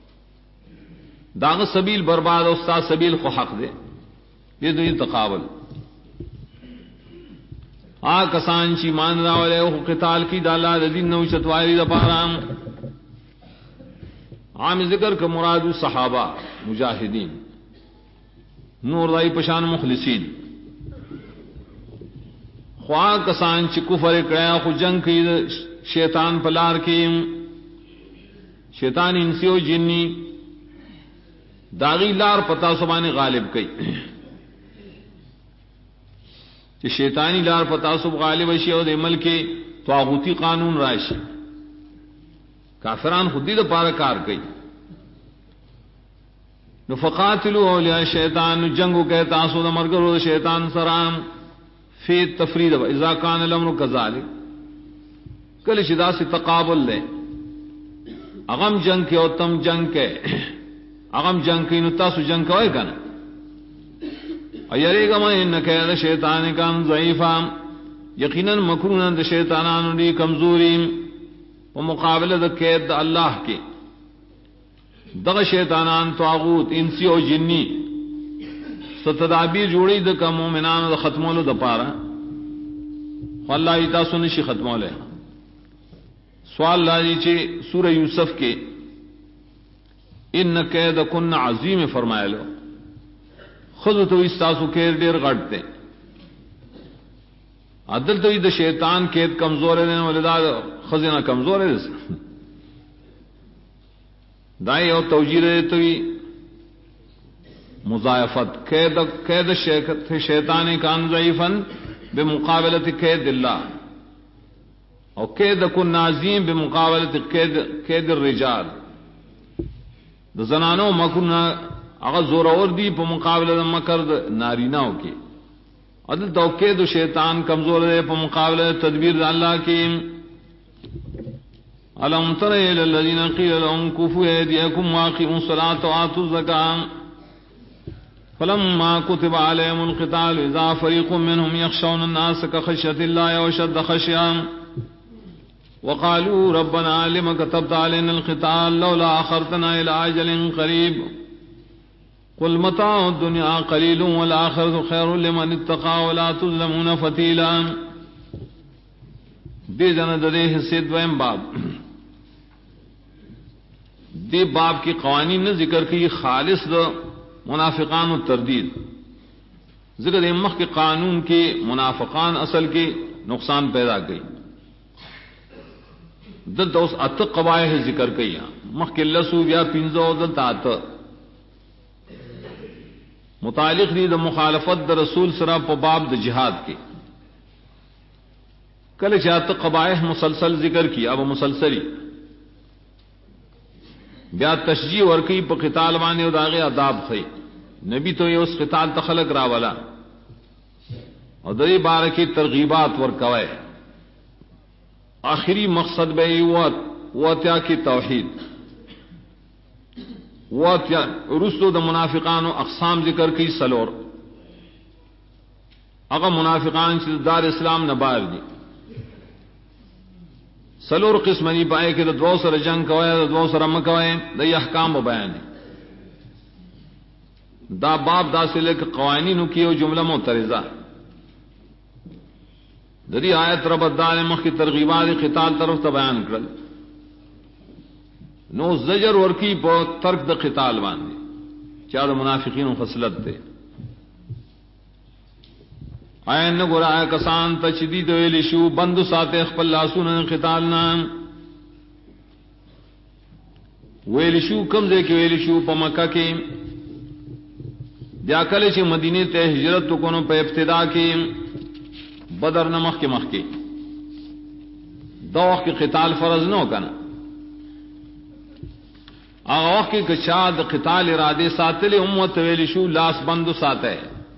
داغ سبیل برباد استاد سبیل کو حق دے یہ تو یہ تقابل آ کسان چی مان راولے قتال کی دالا دین نو چتواری دا پارام عام ذکر کا مراد صحابہ مجاہدین نور دائی پشان مخلصین خواہ کسان چی کفر کریا خو جنگ کی شیطان پلار کی شیطان انسی و جنی داغی لار پتا سبانی غالب کئی کہ شیطانی لار پتا سب غالب اشی اور عمل کے طاغوتی قانون راشی کافران خودی دا پارا کار کئی فقاتلوا اولیاء شیطان جنگو کہتا سو دا مرگر دا شیطان سرام فی تفرید اذا کان الامر کذالک کل شدا سے تقابل لے اغم جنگ کے اور تم جنگ کے اغم جنگ کی نتاسو جنگ کوئے کنا ایرے گا میں انکہ دا شیطان کام ضعیفا یقیناً مکرونا دا شیطانانو دی کمزوریم و مقابل دا قید دا اللہ کے دا شیطانان طاغوت انسی و جنی ستدابیر جوڑی دا کا مومنان دا ختمولو دا پارا واللہ تاسو نشی ختمولے سوال لاجی چھے سورہ یوسف کے ان قید کن عظیم فرمائے لو خود تو استاسو کیر دیر غٹتے عدل تو دا شیطان قید کمزور ہے ولدا خزینہ کمزور ہے دائی اور توجیر ہے تو مضاعفت قید شیطان کان ضعیفا بمقابلت قید اللہ اور قید کن عظیم بمقابلت قید الرجال دا زنانو مکرنا اگر زور اور دی پا مقابلہ دا مکر ناریناو کی عدل توقید شیطان کمزور دے پا مقابلہ تدبیر دا اللہ کی علم تر الى الذین قیل لهم کفوا ایدیکم واقعوا الصلاة وآتوا الزکاة فلما كتب عليهم القتال اذا فريق منهم يخشون الناس كخشية الله وشد خشية وقالوا ربنا لما كتبت علينا القتال لولا أخرتنا إلى أجل قريب قل متاع الدنيا قليل والآخرة خير لمن اتقى ولا تظلمون فتيلا. دے جن دے حصے دویم باب دے باب کی قوانین نے ذکر کی خالص دا منافقان و تردید ذکر امخ کے قانون کے منافقان اصل کے نقصان پیدا کی دل تو اس ات قبائح ذکر کئی مخ کے لسو یا پنزو دل تات متعلق دی دا مخالفت دا رسول سرا پا باب دا جہاد کے کل چاہت قبائح مسلسل ذکر کی اب مسلسلی بیا تشجیع ورکی پا قتال بانے و داغی عذاب خی نبی تو یہ اس قتال تخلق راولا اور دری بارکی ترغیبات ورکوئے آخری مقصد بے واتیا کی توحید واتیا رسو دا منافقان و اقسام ذکر کی سلور اگر منافقان سے دار اسلام نبار دی سلور قسم نہیں پائے کہ دو سر جنگ کوئے دو سر مکوئے دا یہ احکام و بیان ہے دا باب دا سے لے کے قوانین کی و جملہ معترضہ دری آیت ربط دار مخ کی ترغیبات قتال طرف تا بیان کرل نو زجر ورکی پا ترک دا قتال باندے چاہ دا منافقین و خصلت دے این گرا کسان تشدید ویلی شو بند ساتے خپل لاسونه قتالنا ویلی شو کم دے کې ویلی شو په مکه کې بیا کله چې مدینه ته هجرت وکړو په ابتدا کې بدر نه مخکې دا وخت کې قتال فرض نه وکنه هغه وخت کې کچا د قتال اراده ساتلې امت ویلی شو لاس بند ساته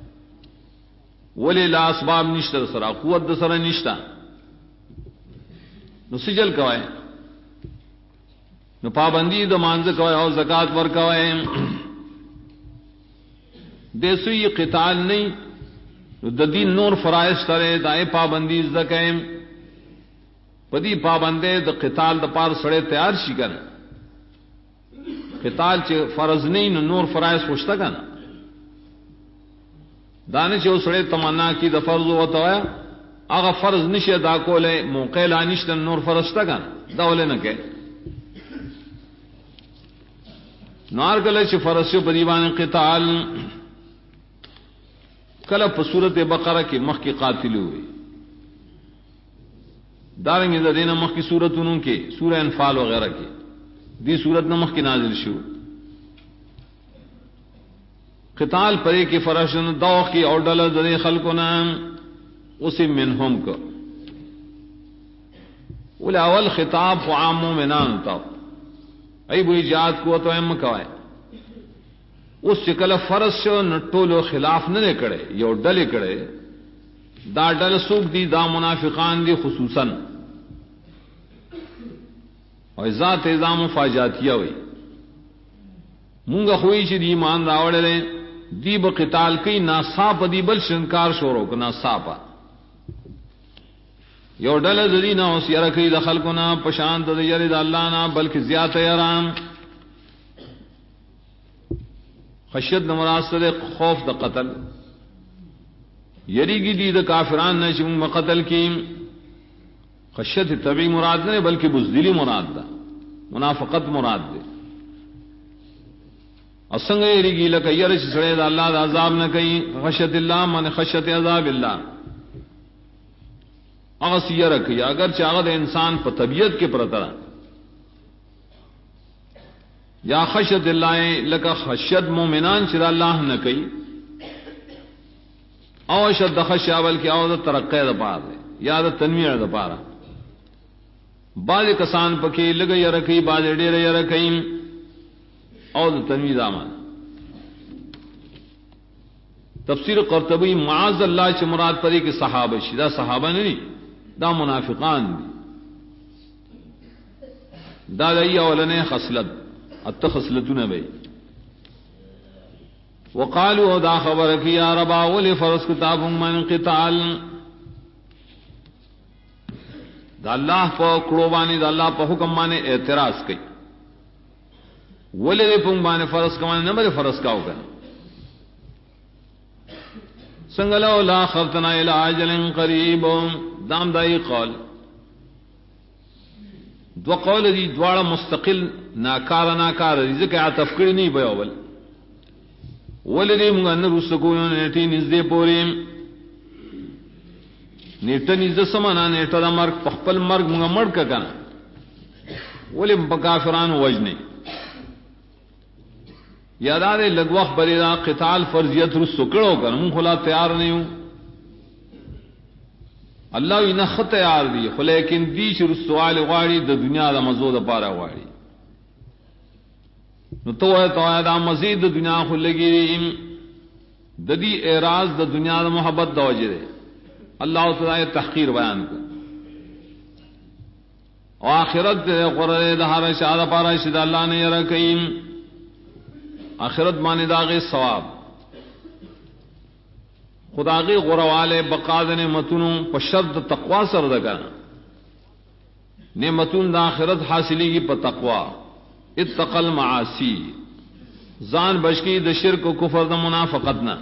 ولی لا اسباب نشته سره قوت د سره نشته نو سجل کوي نو پابندی د مانځ کوي او زکات ور کوي دیسوی قتال نہیں نو د دین نور فرائض سره دای پابندی زکایم پدی پابندے د قتال د پار سړی تیار شي کنه قتال چې فرض نه نو نور فرائض خوشته کنه دانه چې سړی تمنا کی د فرض وته هغه فرض نشه دا کوله موقع لا نشته نور فرض تا کنه دا ولې نه کې نار کله چې فرض شو په دیوان قتال کله په سورته بقره کې مخ کې قاتل وي دارنګ د دینه مخ کې سوراتونو کې سوره انفال وغیرہ کې دی سورت نه مخ کې نازل شو قتال پرے کی فرشن دوخ کی اور ڈل دے خلقوں نام اسی منہم کو اول خطاب کو عام مومنان تا ای بو ایجاد کو تو ایم کوای اس شکل فرض شو نټولو خلاف نه کړي یو ډلې کړي دا ډل سوق دي دا منافقان دي خصوصا او ذات نظام فاجاتیه وي مونږ خوې چې دی ایمان راوړل دی با قتال کئی ناصاب دی بل شنکار شورو کو ناصابا یو ڈل دی نا اس یرا کئی دخل کو نا پشانت دی یری دا اللہ نا بلکہ زیادہ یرام خشیت نمراز صدق خوف دا قتل یری گی دی دا کافران نا چمون مقتل کیم خشیت طبعی مراد نہیں بلکہ بزدلی مراد دا منافقت مراد دے اسنگ یریگی لکه یره چې سړی د الله د عذاب نه کوي خشیت الله من خشیت عذاب الله هغه سیره کوي اگر چې هغه د انسان په طبیعت کې پرته یا خشیت الله لکه خشیت مؤمنان چې د الله نه کوي او شد خشیا بلکې او د ترقې د پاره یا د تنویع د پاره بعض کسان پکې لګي یره کوي بعض ډېر یره کوي او د تنویر امان تفسیر قرطبی معاذ اللہ چ مراد پری کہ صحابہ شدا صحابہ نہیں دا منافقان دی دا لئی اولنے خصلت التخصلتون بی وقالوا دا خبر کی یا رب اول فرض کتاب من قتال دا اللہ په کړوبانی دا اللہ په حکم باندې اعتراض کړي ولې په باندې فرض کمانه نه بل فرض کاو کنه څنګه لو لا خفتنا الى اجل قريب دام دای قول دو قول دي دواړه مستقل ناکار ذکر عطف کړي نه به اول ولې موږ نه رسکو نه نږدې پورې نیټه نږدې سمانا نیټه د مرګ په خپل مرګ موږ مړ کړه ولې په کافرانو وجنه یادارے لگ وقت بریدا قتال فرضیت رسو کڑو کر من خلا تیار نہیں ہوں اللہ انہا خط تیار دی لیکن دیش رسوال غاڑی دا دنیا دا مزود پارا غاڑی نو تو ہے دا مزید دا دنیا خلگی دی دا دی اعراض دا دنیا دا محبت دا وجہ دے اللہ تعالی تحقیر بیان کر و آخرت دے قرر دا ہر شاہ پارا شد اللہ نے یرکیم آخرت مانے داغے ثواب خداغی غروالے بقاد نعمتوں پشرد تقوا سردگا نعمتوں دا آخرت حاصلی کی پا تقوا اتقل معاسی زان بشکی دا شرک و کفر دا منافقتنا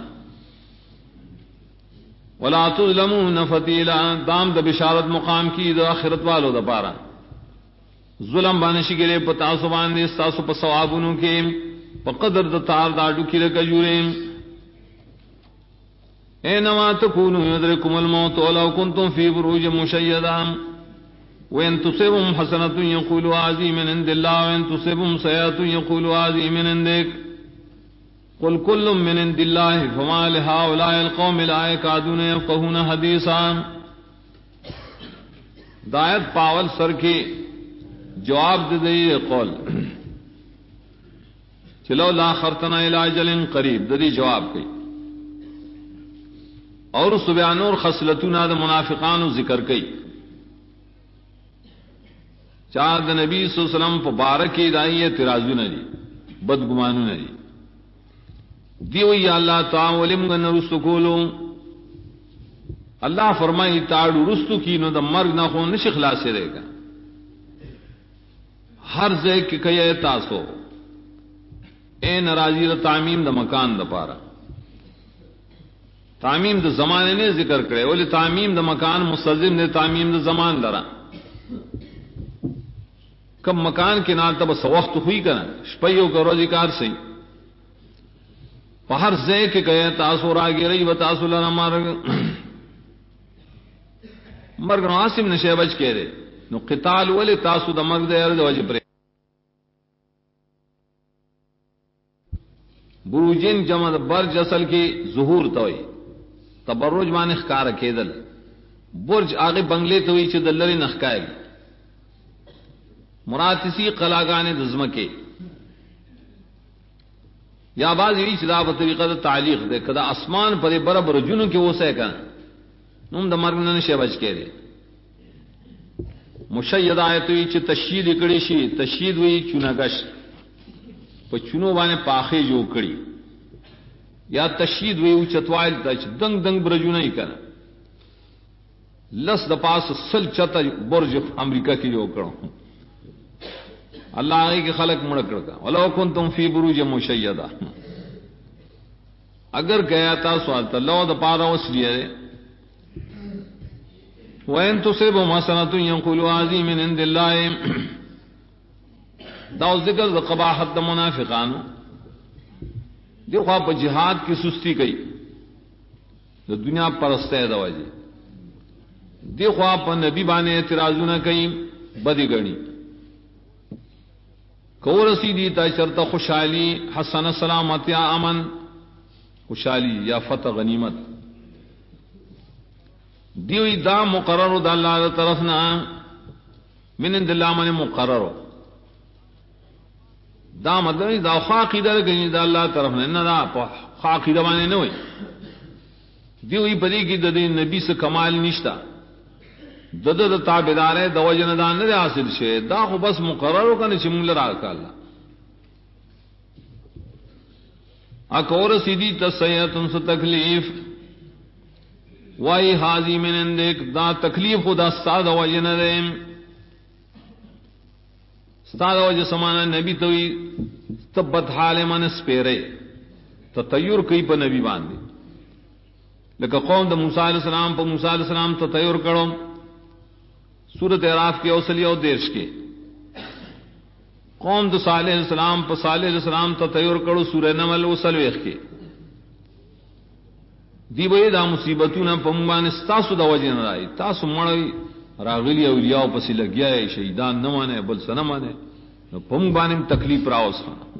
ولا تظلمون فتیلا دام دا بشارت مقام کی دا آخرت والو دا پارا ظلم بانشی گرے پا تاسو باندے ستاسو پا ثوابونوں کے پا قدر دا تار دا ڈکی دا کجوریم اینما تکونوا یدرککم الموت ولو کنتم فی بروج مشیدہ وإن تصبهم حسنة يقولوا هذه من عند الله وإن تصبهم سيئة يقولوا هذه من عندك قل كل من عند الله فما لهؤلاء القوم لا يكادون يفقهون حديثا. دایت پاول سر کی جواب دے دی قول چلو لا خرتنا الى اجل قریب ددی جواب کی اور سبحان اور خصلتنا د منافقان ذکر کی چار د نبی صلی اللہ علیہ وسلم پبارکی دائی اعتراضو نہ جی بدگمانو نہ جی دیو یا اللہ تعالی من رستو کولو اللہ فرمائی تاڑو رستو کی نو د مرگ نہ خون نش خلاص رہے گا ہر زے کہ کہے تاسو اے ناراضی د تعمیم د مکان د پارا تعمیم د زمانے نے ذکر کرے ولی تعمیم د مکان مستلزم نے تعمیم د زمان لرا کب مکان کے نال تب وقت ہوئی کرنا شپیو کرو ذکر سے پہر زے کے کہے تاسو را گری و تاسو لنا مرگ مرگ عاصم نشے بچ کے دے نو قتال ولی تاسو د مرگ دے ارد وجہ پر بروجین جمع برج اصل کی ظہور توئی تبرج مان اخکار کېدل برج آگے بنگلے توئی چې دلری نخکائے مراتسی قلاگانے دزمکے یا بعض یہ چدا بطریقہ دا تعلیق دے کدا اسمان پر برابر جنوں کے وہ سہ کنا نوم د مرگ نن شے بچ کے دے مشید آیت وی چې تشہید کړي شي تشہید وی چونگش په چونو باندې پاخه جو کړي یا تشہید وی چتوائل تچ دنگ دنگ برجونه یې کنا لس د پاس سل چتا برج امریکہ کی جو کړو اللہ آگے کے خلق مڑک رکھا ولو کنتم فی بروج مشیدہ اگر گیا تھا سوال تا لو دا پارا اس لیے وَإِن تُصِبْهُمْ حَسَنَةٌ يَقُولُوا هَذِهِ مِنْ عِنْدِ اللَّهِ دا ذکر دا قباحت دا منافقان دیکھو آپ جہاد کی سستی کئی دا دنیا پرستے دا وجہ دیکھو آپ نبی بانے اعتراضوں نہ کئی بدی گڑی کو رسیدی تا شرط خوشحالی حسن سلامت یا امن خوشحالی یا فتح غنیمت دیوی دا مقرر دا اللہ دا طرفنا من عند اللہ من مقرر دا مطلب دا خاقی در گئی دا اللہ طرفنا انہا دا خاقی دا بانے نوئی دیوی پدی کی دا نبی سے کمال نشتا دد د تابعدار ہے د وجن دان نه حاصل شه دا خو بس مقرر کنه چې موږ لرا کاله اکور سیدی تسیتن س تکلیف وای حاضی من اندک دا تکلیف خدا استاد وجن نه استاد وجه سمانه نبی توي تبت حال من سپیره تطیر کوي په نبی باندې لکه قوم د موسی علیہ السلام په موسی علیہ السلام تطیر کړو سورت اعراف کے اوسلی اور دیرش کے قوم تو صالح علیہ السلام پر صالح علیہ السلام تطیر کرو سورہ نمل وسلویخ کے دی بے دا مصیبتوں نہ پمبان تاسو دا وجہ نہ آئی تاسو مڑی راغلی اولیاء پسی لگیا ہے شہیدان نہ مانے بل سنہ مانے پمبان تکلیف راوس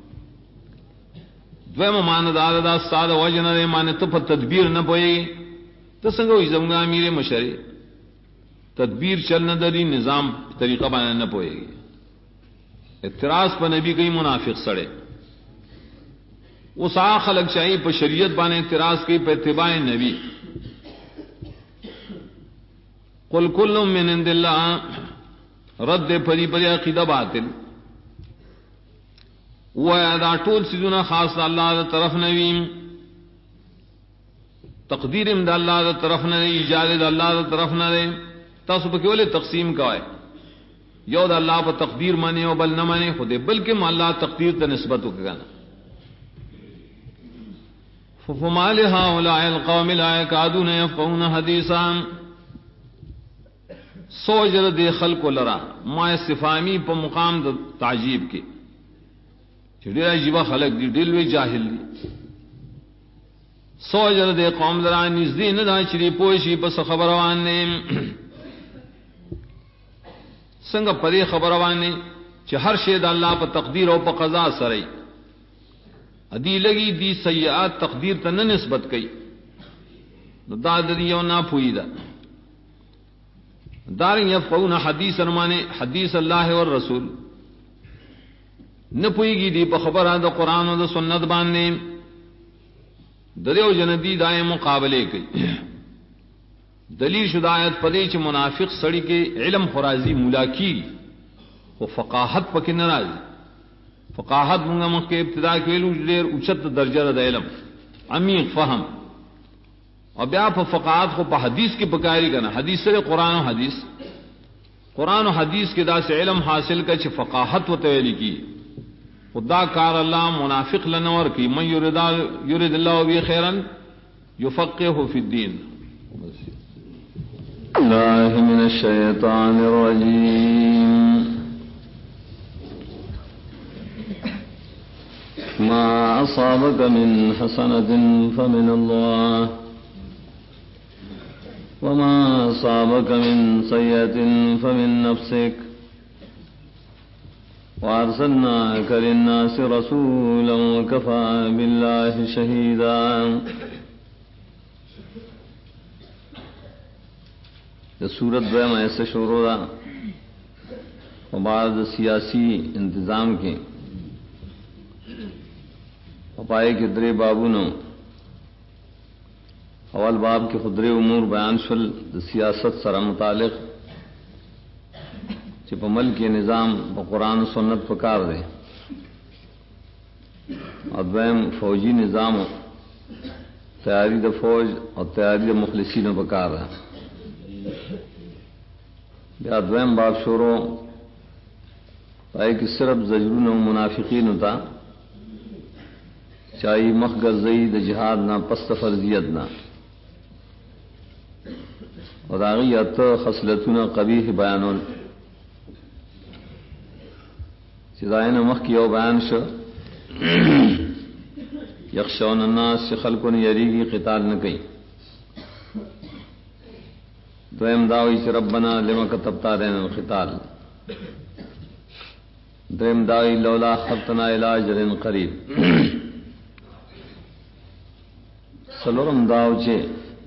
دویم مان دار دا سادہ وجہ نہ مانے تو تدبیر نہ پوئی تو سنگو زمگا امیر مشری تدبیر چلنا دری نظام طریقہ بنانا نہ پوئے گی اعتراض پر نبی کئی منافق سڑے وہ سا خلق چاہیے پر شریعت بانے اعتراض کی پر اتباع نبی قل کل من عند اللہ رد پری پری عقیدہ باطل وہ ادا ٹول سیدنا خاص اللہ دا طرف نویم تقدیر امد اللہ دا طرف نہ ایجاد اللہ دا طرف نہ رہے تاسو پکې ولې تقسیم کوي یو د الله په تقدیر معنی او بل نه معنی خو دې بلکې ما الله تقدیر ته نسبت وکړه فما لهؤلاء القوم لا يكادون يفقهون حديثا سوجر دې خلق لرا ما استفهامی په مقام د تعجیب کې چې ډېر عجیب خلق دي ډېر وی جاهل دي سوجر دے قوم لرا نزدې نه دا چې پوښي پس خبر روانه څنګه پرې خبر روانه چې هر شی د الله په تقدیر او په قضا سره ادي لګي دي سیئات تقدیر ته نه نسبت کوي نو دا د یو نه پوي دا دار يفقون حدیث ارمانه حدیث الله او رسول نه پويږي دي په خبره د قران او د سنت باندې دریو جندي دای مقابله کوي دلیل شدایت پدې چې منافق سړی کې علم خرازی مولا کی او فقاهت پکې ناراض فقاهت موږ مخکې ابتدا کېلو ډېر اوچت درجه د علم عمیق فهم او بیا په فقاهت خو په حدیث کې پکاري کنه حدیث سره قران او حدیث قران او حدیث کې دا سه علم حاصل کړي چې فقاهت وته لکی خدا کار اللہ منافق لنور کی من یرید اللہ بی خیرا یفقہ فی الدین اللہ من الشیطان الرجیم ما اصابک من حسنت فمن اللہ وما اصابک من سیئت فمن نفسک وارسلناك للناس رسولا وكفى بالله شهيدا. یہ سورت دویم ایسے شروع دا اور بعض سیاسی انتظام کے پائے کے درے بابو نو اول باب کے خدرے امور بیان شل سیاست سر متعلق چې په ملک نظام په قرآن و سنت پکار دے اور دویم فوجی نظام تیاری د فوج اور تیاری د مخلصین پکار ہے. بیا دویم باب شروع پائے کہ صرف زجرون و منافقین ہوتا چاہیے مخگر زئی د جہاد نہ پست فرضیت نہ اور آگئی ات خصلتون قبیح بیانون چدائن مخ کی او بیان شو یخشون الناس خلقن یریگی قتال نہ کئی دویم داوی چ ربنا لما كتبتا لنا القتال دویم داوی لولا خطنا الى اجر قریب سلورم داو چ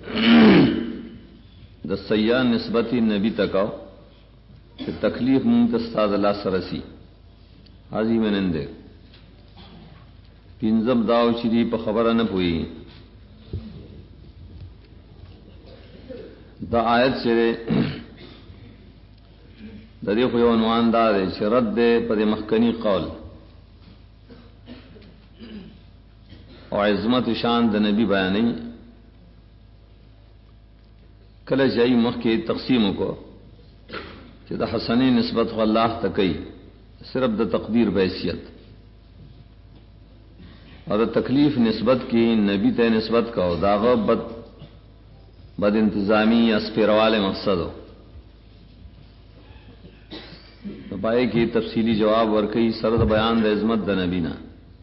د سیاح نسبتی نبی تکاو کہ تکلیف منتستاد اللہ سرسی حاضی میں نندے پینزم داو چری پا خبر نہ پوئی دا آیت چرے دا دیکھو یو عنوان دا دے چھ رد دے پا دے مخکنی قول اور عظمت شان دا نبی بیانی کل جائی مخ کے تقسیم کو چھ دا حسنی نسبت اللہ تکی صرف د تقدیر بحیثیت اور د تکلیف نسبت کی نبی تے نسبت کا داغ بد انتظامی یا اسپیروال مقصد ہو پائے کی تفصیلی جواب ورکی سرد بیان د عظمت د نبینا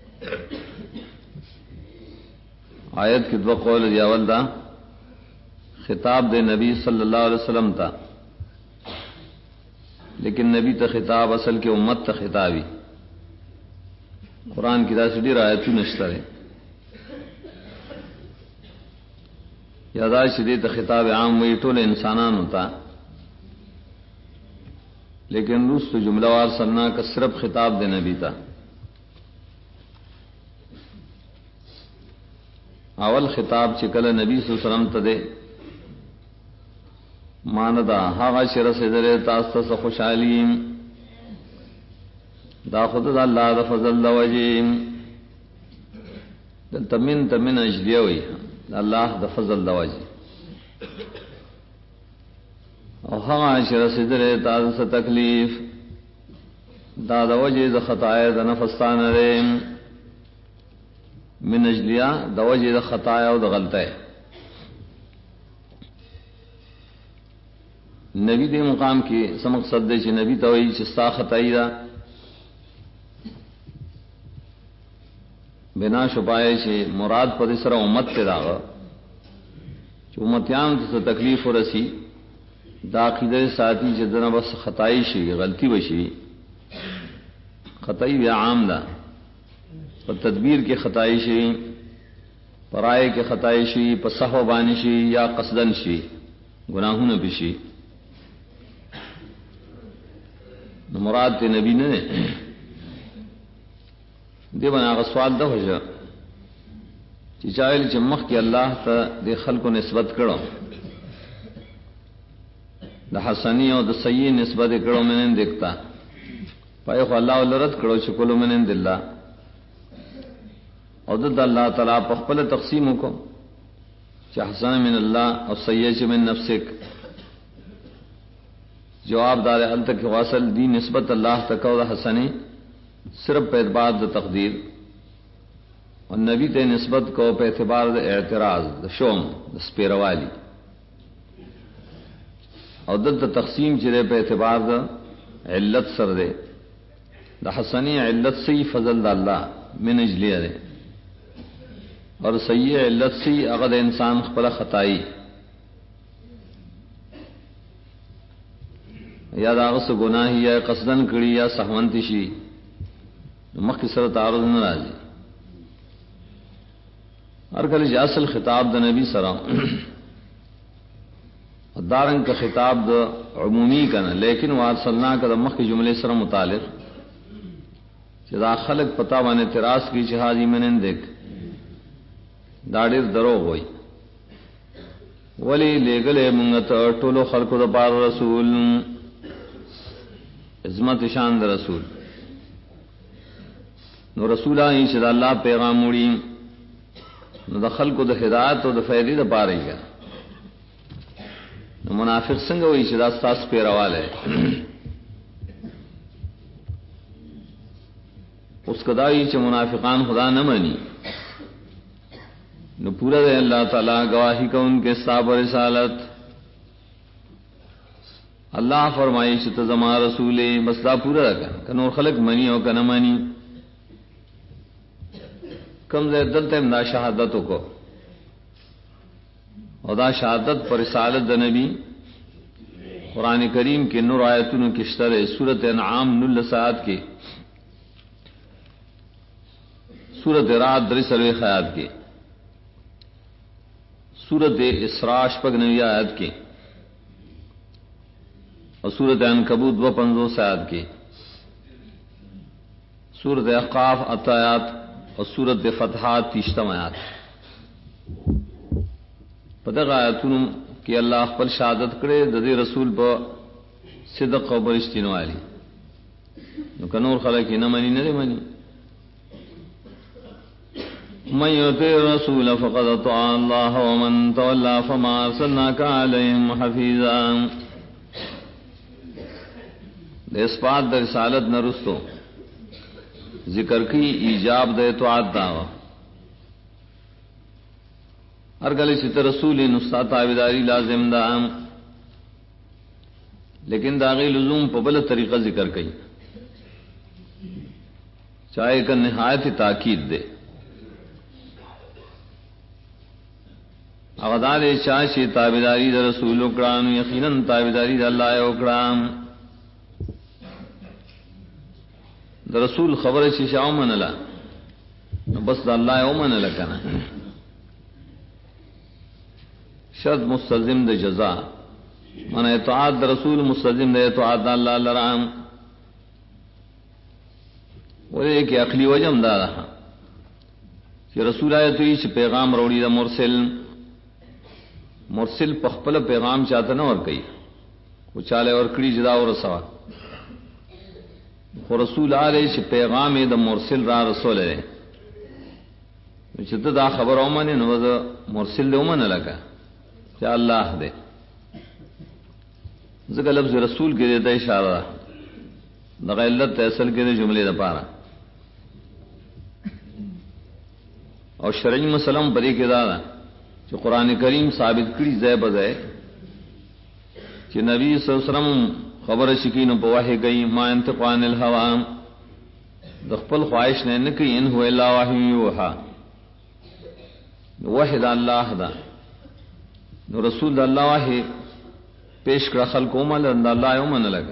آیت کی دو قول دیاول دا خطاب دے نبی صلی اللہ علیہ وسلم تا لیکن نبی تا خطاب اصل کے امت تا خطابی قرآن کی دا سڈی رایتو نشتر ہے یادا شدید خطاب عام وی ٹول انسانان ہوتا لیکن روس تو جملہ وار سلنا کا صرف خطاب دے نبی تا اول خطاب چکل نبی صلی اللہ علیہ وسلم تا دے ماندا ہاغا شر سے درے تاستا سے خوشحالیم دا خود دا اللہ دا فضل دا وجیم دا تمن اجلیوی دا اللہ دا فضل دا وجی اور ہاغا شر سے درے تاستا سے تکلیف دا دا وجی دا خطائے دا نفستان ریم من اجلیا دا وجی دا خطائے دا غلطے نبی دے مقام کی سمقصد دے چھ نبی توئی چستا خطائی دا بنا شپائے چھے مراد پر اسرا امت تے داغا چو امتیان تے تکلیف و رسی دا عقیدہ ساتھی جدنا بس خطائی شی غلطی بشی خطائی بیا عام دا پر تدبیر کے خطائی شی پرائے کے خطائی شی پر صحو بانی شی یا قصدن شی گناہوں نہ بشی مراد تے نبی نے دے بنا آغا سوال دا ہو جا چی چاہیل چمخ کی اللہ تا دے خلق کو نسبت کرو دا حسنی اور دا سیئی نسبت کرو میں نے دیکھتا پائے خو اللہ والرد کرو چکلو میں نے دلہ اور دا اللہ تعالیٰ پخپل تقسیموں کو چی حسن من اللہ اور سیئی من نفسک جواب دار حل تک واصل دی نسبت اللہ تک اور حسنی صرف پہ اعتبار دا تقدیر اور نبی تے نسبت کو پہ اعتبار دا اعتراض دا شوم دا سپیروالی اور دل تقسیم چرے پہ اعتبار دا علت سر دے دا حسنی علت سی فضل دا اللہ من اجلیہ دے اور سیئی علت سی اغد انسان خپل خطائی یا داغس گناہی یا قصدن کری یا سہونتی شی مخ کی سر تعارض نہ راضی ہر کل اصل خطاب دا نبی سرا دارنگ کا خطاب دا عمومی کا نا لیکن وارسلنا کا دا مخ کی جملے سر متعلق چدا خلق پتا وانے تراس کی چہازی میں دیکھ داڑیر دروغ ہوئی ولی لے گلے منگت ٹولو خلق دا پار رسول عظمت شان دا رسول نو رسولہ ہی شد اللہ پیغام اڑی نو دا خلق دا ہدایت و دا فیدی دا پا رہی گا نو منافق سنگ ہوئی شد استاس پیروال ہے اس قدائی چھ منافقان خدا نہ منی نو پورا دے اللہ تعالیٰ گواہی کا ان کے صاحب رسالت اللہ فرمائی چھ تزما رسول بس دا پورا رکھا کنور خلق منی ہو کہ نہ منی کم زیر دلتے دا شہادتوں کو اور دا شہادت پر رسالت دا نبی قرآن کریم کے نور آیتون کشتر سورت انعام نل ساعت کے سورت رات درسل خیات کے سورت اسراش پگ نوی آیت کے اور سورت عنکبوت 250 آیت کے سورت احقاف آیات اور سورت فتحات 30 آیات پتہ آیاتون کہ اللہ خپل شہادت کرے ددی رسول پر صدق و برشتین والی نو کنور خلق نہ منی نہ منی من يطع الرسول فقد اطاع الله ومن تولى فما ارسلناك عليهم حفيظا اس بات در رسالت نہ رستو ذکر کی ایجاب دے اطاعت داوا ہر گلے چت رسول نستا تابعداری لازم دا لیکن داغی لزوم پبل طریقہ ذکر کئی چاہے کا نہایت تاکید دے اغدار چاہشی تابعداری دا رسول اکرام یقیناً تابعداری دا اللہ اکرام دا رسول خبر شیشا اومن اللہ بس دا اللہ اومن اللہ کنا شرط مستلزم دا جزا من اطاعت دا رسول مستلزم دا اطاعت دا اللہ لرام ولی ایک عقلی وجم دا رہا کہ رسول آئے تو ایچ پیغام روڑی دا مرسل پخپل پیغام چاہتا نہ اور کئی وہ چالے اور کڑی جدا اور رسوا وہ رسول آلے چھ پیغام دا مرسل را رسول ہے چھتا دا خبر اومن نو دا مرسل دے اومن لگا چاہ اللہ دے ذکر لفظ رسول کے دیتا اشارہ دا غیلت تحصل کے دے جملے دا پارا اور شرعی مسلم پری کے دادا کہ قرآن کریم ثابت کری زے بزے کہ نبی صلی اللہ علیہ وسلم خبر شکین پواہ گئی ما انتق عن الہوا دخپل خواہش نے نہ کہ ان هو الا وحی یوحى وحد اللہ دا نو رسول اللہ وحی پیش کر خلقو مل اللہ یومن لگا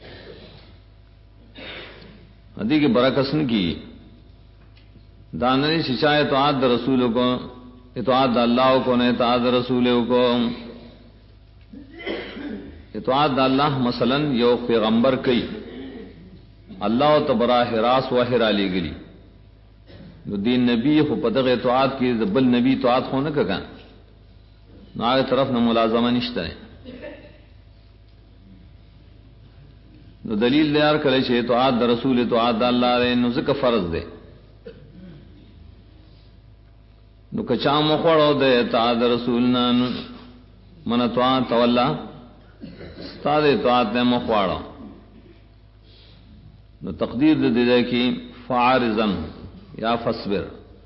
حدیث کی برکسن کی دانری شچا اطاعت رسول کو اطاعت اللہ کو نہ اطاعت رسول کو اطاعت اللہ مثلا یو پیغمبر کئی اللہ تبراہ راس وحی را لی گلی دین نبی خو پدغ اطاعت کی بل نبی اطاعت خو نہ کگا نہ طرف نہ ملازمہ نشتا ہے نو دلیل دیار کرے چھے اطاعت دا رسول اطاعت دا اللہ رے نو ذکر فرض دے نو کچا مخوڑو دے اطاعت دا رسولنا من اطاعت تولا ستا دے اطاعت دے مخوڑو نو تقدیر دے دے کی فعارضن یا فصبر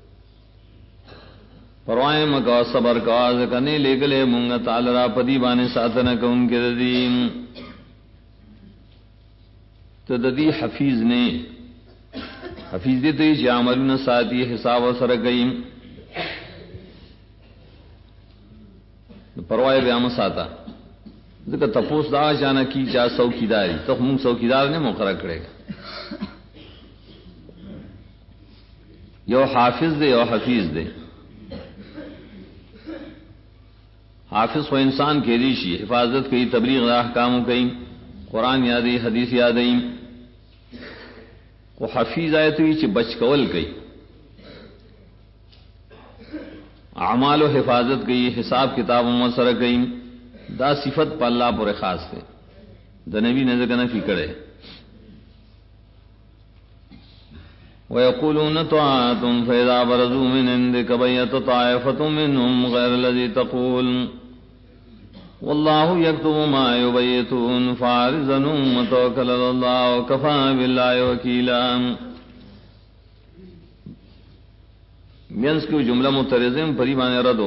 پروائیں مکو صبر کواز کرنے لے گلے مونگا تعالی را پدی بانے ساتنا کہ ان کے دین تددی حفیظ نے حفیظ دیتے ہی عملون ساتی حساب و سرگئیم پروائے بیام ساتا ذکر تپوس دا جانا کی چاہ سوکیداری تو ہم سوکیدار نے مقرر کرے گا یو حافظ دے یو حفیظ دے حافظ و انسان کے ریشی حفاظت کی تبلیغ احکام کی قرآن یادی حدیث یادی کو حفیظ آئے تو یہ بچ کول گئی اعمال و حفاظت گئی حساب کتاب مسر گئی دا صفت پا اللہ پر خاص ہے دا نبی نظر کا نفی کرے وَيَقُولُونَ طَاعَةٌ فَإِذَا بَرَزُوا مِنْ عِنْدِكَ بَيَّتَ طَائِفَةٌ مِّنْهُمْ غَيْرَ الَّذِي تَقُولُ وَاللَّهُ يَكْتُبُ مَا يُبَيِّتُونَ فَأَعْرِضْ عَنْهُمْ وَتَوَكَّلْ عَلَى اللَّهِ وَكَفَى بِاللَّهِ وَكِيلًا مینس کی جملہ مترجم پریمان ردو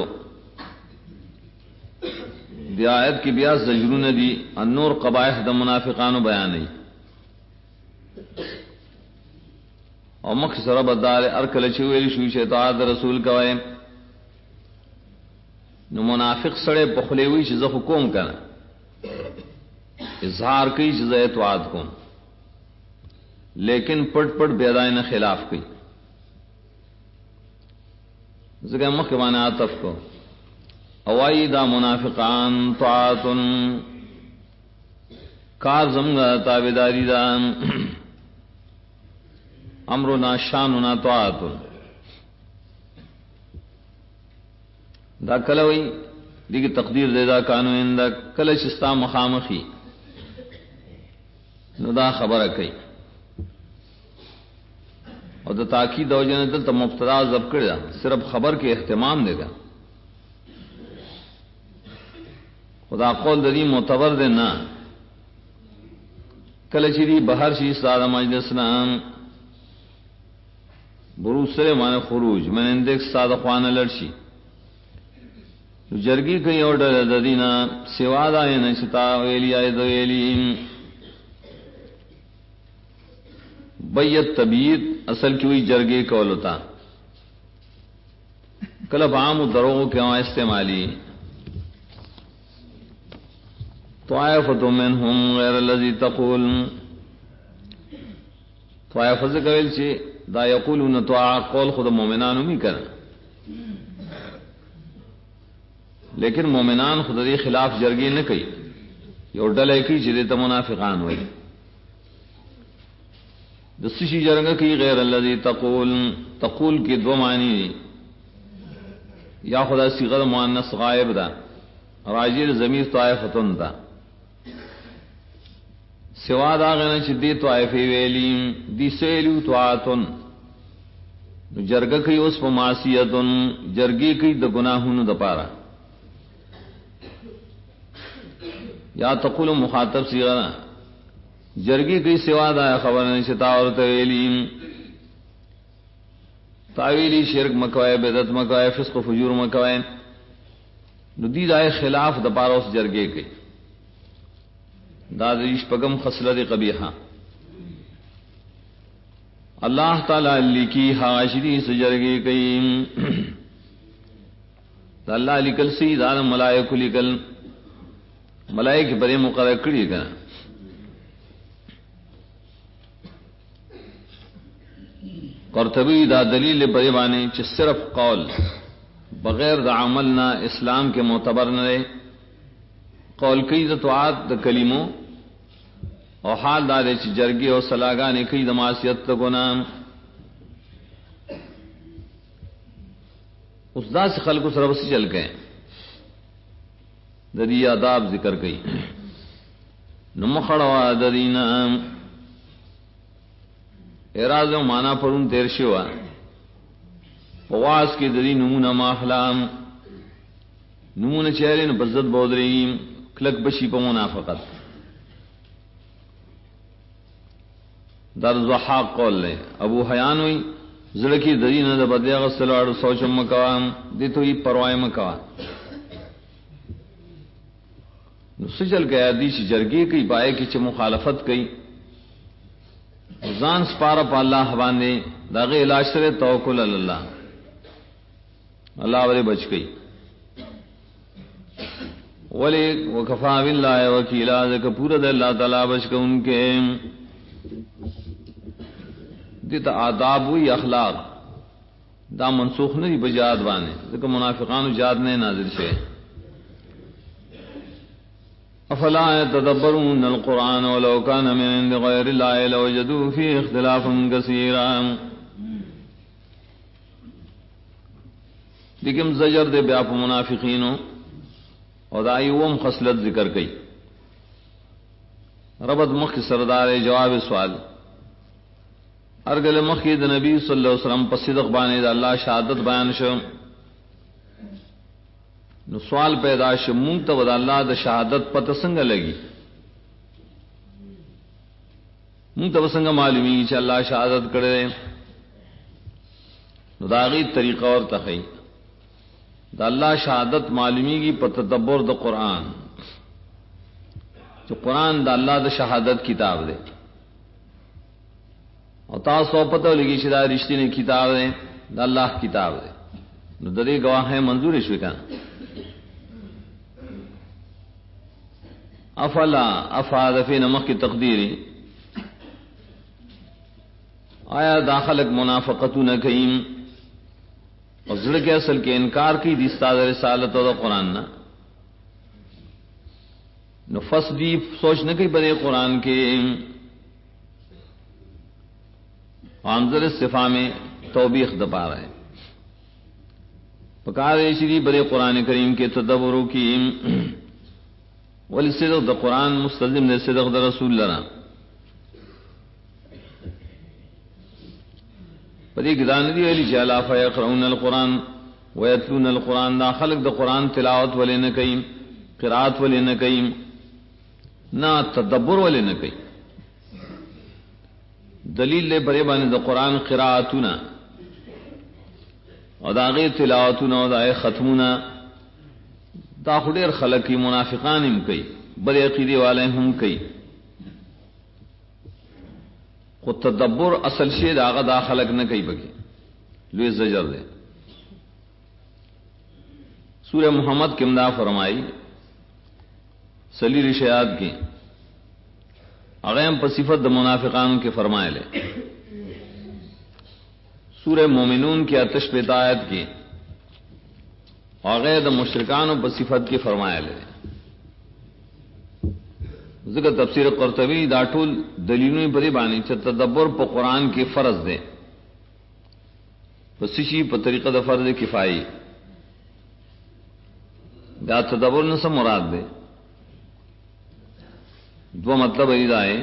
دی آیت کی بیاس زجرون دی النور قبائح دا منافقان بیانی اور مخصر بدار ارکل چویلی شوی شیطاعت رسول کوئے نو منافق سڑے پخلے ہوئی چیز حکوم کرنا اظہار کی چیز اطاعت کو لیکن پٹ پٹ بیدائن خلاف کی ذکر مخبان عطف کو اوائی دا منافقان طاعت کار زمگا تابداری دا امرنا شاننا طاعت دا کلوئی دیکھ تقدیر دے دا کانو اندہ کلچ استا مخامخی نو دا خبر کئی اور دا تاکید دو جنے دل تا مبتدا زب کردہ صرف خبر کے اہتمام دے گا خدا قول دی معتبر دے نا کلچی دی بہر شی سادہ مجلسنا بروز سرے مانے خروج میں اندیک سادہ خوانا لڑشی جرگی کئی اور ڈر دینا سوا دا یہ نشتا ویلی آئے دو ویلی بیت طبیعت اصل کیوئی جرگی کولتا کلب عام دروغ کے وہاں استعمالی طائفۃ منہم غیر الذی تقول طائفہ سے قبل چی دا یقولون طاعہ قول خود مومنان امی کرنا لیکن مومنان خود دی خلاف جرگی نہ کئی یو ڈلے کی چی دیتا منافقان ہوئی دستی جرگہ کی غیر الذی تقول تقول کی دو معنی یا خدا صیغہ مؤنث غائب دا راجر ضمیر طائفتن دا سوا دا غنا چ دی طائفی ویلی دی سیلو طاعتن جرگہ کی اس په معصیتن جرگی کی د گناہونو د پارا یا تقول مخاطب صیغہ جرگی کی سوا دا خبر نشتا اور تویلی تاویلی شرک مکوائے بدعت مکوائے فسق و فجور مکوائے ندید آئے خلاف دپاروس جرگے کے دادریش پگم خسلت قبیحہ اللہ تعالی لکی حاشری سجرگی کئی اللہ لکل سی دان ملائک لکل ملائک پر مقرر کری کنا قرطبی دا دلیل پر بانے چ صرف قول بغیر دا عمل نہ اسلام کے معتبر نہ رہے قول کئی دا توعات دا کلموں اور حال دارے چ جرگے اور سلاگانے کئی دا معصیت کو نام اس دا سے خلق اس رب سے چل گئے دری آداب ذکر گئی نمخڑوا درینا اعراض و مانا پرون تیر شوا پواس کے دری نمونہ ماخلام نمونہ چہرے ن بزت بودریم کلک بشی پا منافقت در زحاق قول لے ابو حیان ہوئی زڑکی دری نہ بدیا غسلاڑ سوچم مکوام دی تو یہ پروائے مکوا نسجل گیا دیش جرگی کی پائے کی چ مخالفت کی زان سپارا پا اللہ باندے داغے الاشر توکل اللہ اللہ والے بچ گئی ولی وکفا باللہ وکیلا ذکر پورا دے اللہ تعالی بچ کے ان کے دیتا آداب ہوئی اخلاق دا منسوخ نہیں بجاد بانے ذکر منافقان جاد نے نازل سے افلا يتدبرون القرآن ولو كان من عند غير الله لوجدوا فيه اختلافا كثيرا لیکن زجر دے بیاپ منافقینوں اور دائی وم خصلت ذکر کئی ربط مخ سردار جواب سوال ارگل مخید نبی صلی اللہ علیہ وسلم پس صدق بانے دا اللہ شہادت بیان شو نو سوال پیدا شو مونگ تا دا اللہ دا شہادت پتہ سنگ لگی مونگ تا سنگ معلومی چا اللہ شہادت کرے نو دا غیر طریقہ اور تخی دا اللہ شہادت معلومی کی پتدبر دا قرآن جو قرآن دا اللہ دا شہادت کتاب دے اور تاسو پتہ لگی چا دا رشتی نے کتاب دے دا اللہ کتاب دے نو دا دے گواہ ہے منظور شوکا افلا افاد فی نمک کی تقدیری آیا داخلک منافقتو نکیم اور زڑ کے اصل کے انکار کی دیستا رسالت اور قرآن نہ نفس دی سوچ نہ کہ بڑے قرآن کے عامزر صفا میں توبیخ دبا رہے پکار شری بڑے قرآن کریم کے تدبروں کی ولی صدق دا قرآن مستلزم نے صدق دا رسول لنا پدی گدان دی علی جالا فیقرؤون القرآن ویتلون القرآن دا خلق دا قرآن تلاوت ولی نکیم قرآت ولی نکیم نا تدبر ولی نکیم دلیل لے برے بانے دا قرآن قرآتونا اور دا غیر تلاوتونا اور دا ختمونا دا خدیر خلق کی منافقان ہم کئی بڑے عقیدے والے ہم کئی خود تدبر اصل شید آغا دا خلق نہ کئی بکی لوی زجر دے سورہ محمد کم دا فرمائی سلی رشیات کی اغیم پر صفت دا منافقان کے فرمائے لے سورہ مومنون کی آتش پیتایت کی وغیر مشرکان و بصفت کی فرمایا لے ذکر تفسیر قرطبی داٹول دلیلوں پری بانی چ تدبر پا قرآن کی فرض دے پسیشی پا طریقہ دا فرض کفائی دا تدبر نسا مراد دے دو مطلب ایدائے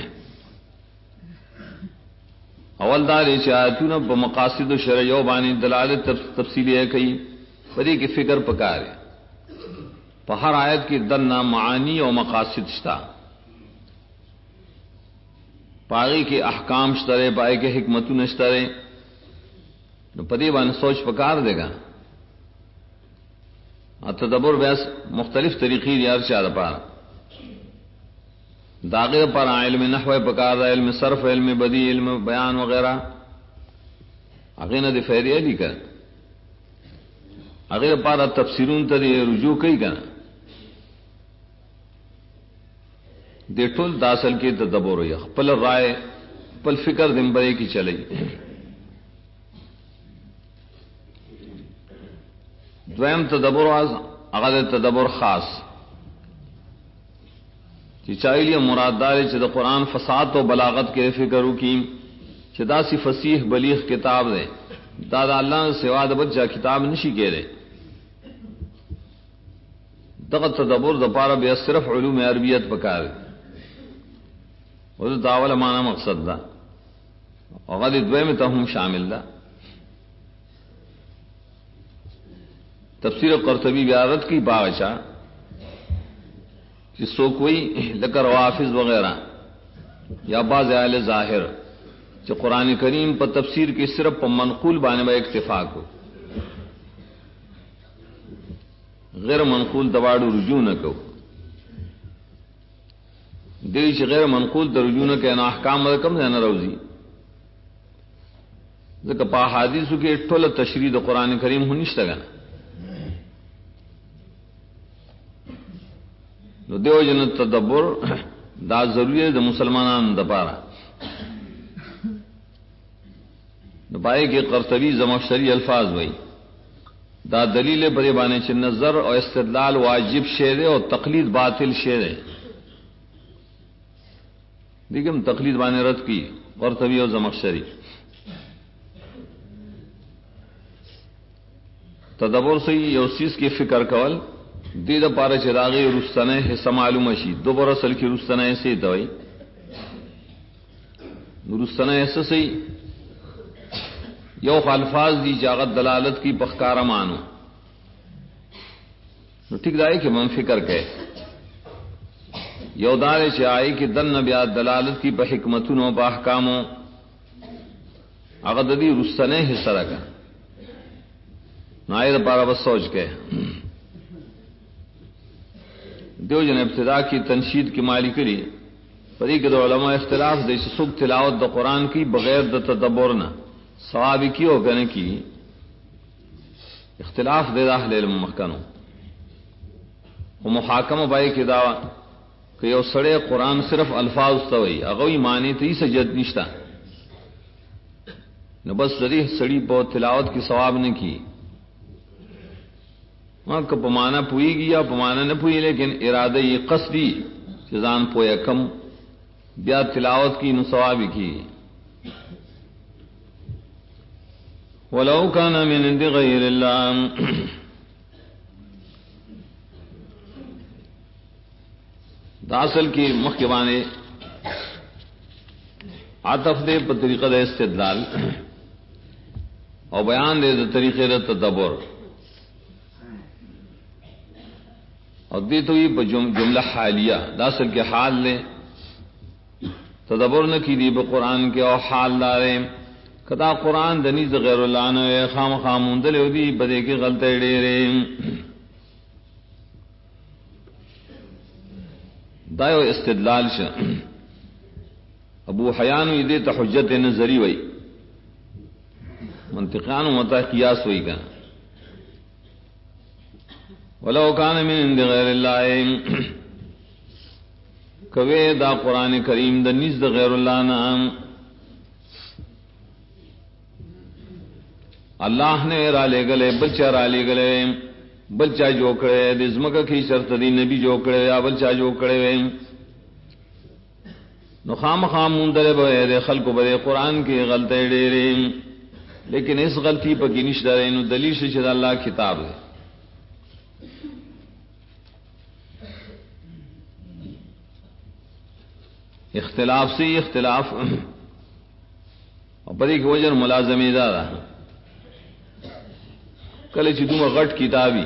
اول دارے چاہتون پا مقاصد و شرعیو بانی دلالت تفصیلی ہے کئی پدی کی فکر پکارے ہر آیت کی درنا معانی و مقاصد شتا پاگی کے احکام شترے پائے کے حکمتوں نشترے پدی بان سوچ پکار دے گا تدبر بیس مختلف طریقی یار چار پار داغے پر علم نحو پکار دا، علم صرف، علم بدیع، علم بیان وغیرہ اگے نہ د فیدی علی کر اگے پارا تفسیرون ته رجوع کوي کنه د ټول داسل کې تدبر وي، خپل رائے خپل فکر دمبرے کی چلی. دویم تدبر هغه تدبر خاص چې چایلی مراد دار چې د قرآن فصاحت او بلاغت کې فکر وکړي چې دا سی فصیح بلیغ کتاب ده، دا د الله سوا د بچا کتاب نشي کېره. دغه تدبر د پاره بیا صرف علوم عربیت پکار او دا اول معنا مقصد ده هغه د دویم ته هم شامل ده. تفسیر قرطبی بیارت کی باغچا کہ سو کوئی لکر وافظ وغیرہ یا بعض اہل ظاہر کہ قرآن کریم پر تفسیر کی صرف پر منقول بانے میں اکتفاق ہو، غیر منقول دواڑو رجوع نہ کو دیش غیر منقول در رجوع نہ کہنا احکام رقم ہے نہ روزی ذکر پا حادثوں کے ٹول تشریح دا قرآن کریم ہونیشتا گا نو دیو جن تدبر دا ضروری ہے دا مسلمانان دا پارا. نو پائے کہ قرطبی زمخشری الفاظ وئی دا دلیل بری بانے چھ نظر اور استدلال واجب شعر اور تقلید باطل شعر ہے. دیکھیں تقلید بانے رد کی قرطبی اور زمخشری. تدبر سے یہ چیز کی فکر کول دید پارا چراغی رستنے حصہ معلوم شی دو بر اصل کی رستنے سے دوئی رستنے ایسا سے یو الفاظ دی جاغت دلالت کی پخکارا مانو ٹھیک دائی کہ من فکر کہ یو دار چاہیے کہ دن نبیات دلالت کی بحکمتن و باحکاموں اغددی رستنے حصہ رکھا نائر پارا بس سوچ کے دیو جن ابتدا کی تنشید کی مالی کری پری کے دو علماء اختلاف دے سک تلاوت دا قرآن کی بغیر دا تدبر نہ ثوابی کی ہو کہنے کی اختلاف دے دا اہل علم مخکنو وہ محاکم بائی کی دعوی کہ یو سڑے قرآن صرف الفاظ توئی اگوی معنی تی سجد نشتا نو بس ذریح سڑی پو تلاوت کی ثواب نے کی وہاں کا پمانا پوئی گی یا پمانا نہ پوئی لیکن ارادہ یہ قصدی چیزان پویا کم بیا تلاوت کی نصوابی کی. ولو کان من عند غیر اللہ داصل کی مخیبانے عطف دے پر طریقہ دے استدلال اور بیان دے طریقے دے تدبر اور دی تو یہ جملہ حالیہ داصل کے حال لے تدبر نہ کی دی بقرآن کے اور حال دارے کدا قرآن دنیز غیر اللہ نے خام خامون دلے دی بدے کے غلطے ڈیرے دایو استدلال شا ابو حیان دے تحجت نظری وئی منطقان متا قیاس وئی کا ولو کان من عند غیر اللہ کوے دا قرآن کریم دا نزد غیر اللہ نام اللہ نے را لے گلے بلچہ را لے گلے بلچہ جو کرے دزمکہ کی شرط دی نبی جو کرے یا بلچہ جو کرے نو خام خام مندرے بے خلق بے قرآن کی غلطے ڈیرے لیکن اس غلطی پا کی نشدرے نو دلیل شد اللہ کتاب ہے. اختلاف سے اختلاف اور پری کی وجہ ملازمی دارا کل چتوں غٹ کتابی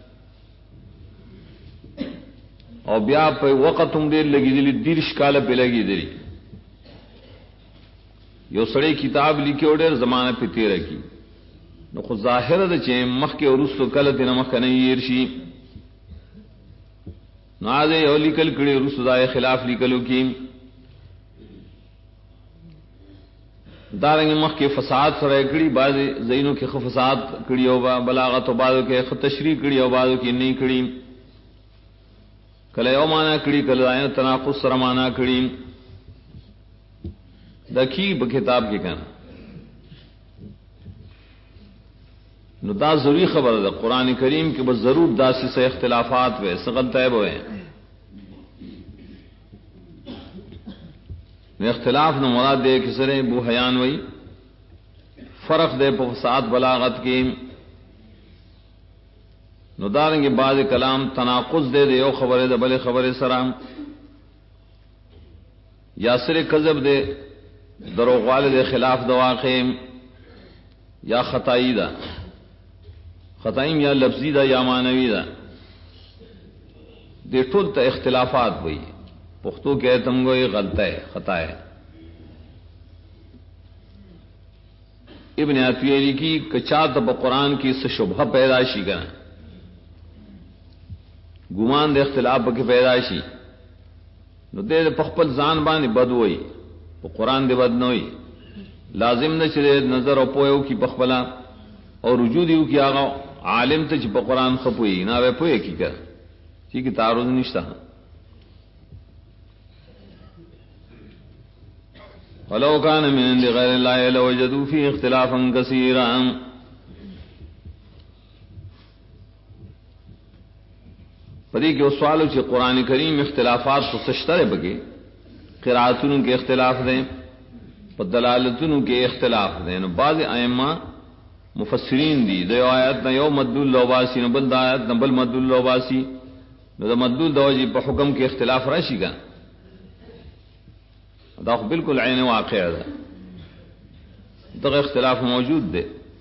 اور بیا پہ وقت تم دیر لگی دلی دیرش کال پہ لگی دلی یو سڑے کتاب لکھی اور ڈیر زمانہ پہ تیرہ کی نو خود ظاہر دا چین مخ کے اور اس تو کل تینا مخ کا نہیں ایرشی ناز یو لیکل کړي رسدای خلاف لیکلو کې دارنګ مخ کې فساد سره کړي بعض زینو کې خو فساد کړي او بلاغت او بعضو کې خو تشریح کړي او بعضو کې نه کړي کله یو معنا کړي کله آیت تناقض سره معنا کړي دکی په کتاب کې کړه نو دا ضروری خبر ہے قرآن کریم کے بس ضرور داسی سے اختلافات ہوئے سغل طیب ہوئے اختلاف نہ مراد دے کسرے بو حیان ہوئی فرق دے فساد بلاغت کی نداریں گے بعض کلام تناقض دے دے او خبر دے بلے خبر سرام یا سر کذب دے دروغ والے دے خلاف دواقع یا خطائی دا خطائم یا لفظی دا یا معنوی دا دے ٹول تا اختلافات ہوئی پختو کہ تم کو یہ غلط ہے خطا ہے ابن عطیہ کی کچات قرآن کی سے شبہ پیدائشی کا گمان دے اختلاف کی پیدائشی نو دے پخپل زان بانی بد ہوئی قرآن دے بد نہ ہوئی لازم نہ چلے نظر او پویو کی پخپلا اور رجوع دیو کی آگا عالم ته چې په قرآن خپوي نه وې پوي کی کړه چې کی تعارض نشته ولو كان من عند غير الله لوجدوا فيه اختلافا كثيرا پدې کې سوالو چې قرآن کریم اختلافات تو سشتره بګي قراتونو کې اختلاف دي په دلالتونو کې اختلاف دي نو بعض ائمه مفسرین دی دو آیات نہ یو مدلول لوباسی نہ بل آیات نہ بل مدلول لوباسی نہ مدلول دوجی په حکم کے اختلاف راشی گا دا بالکل عین واقع ہے تو اختلاف موجود دے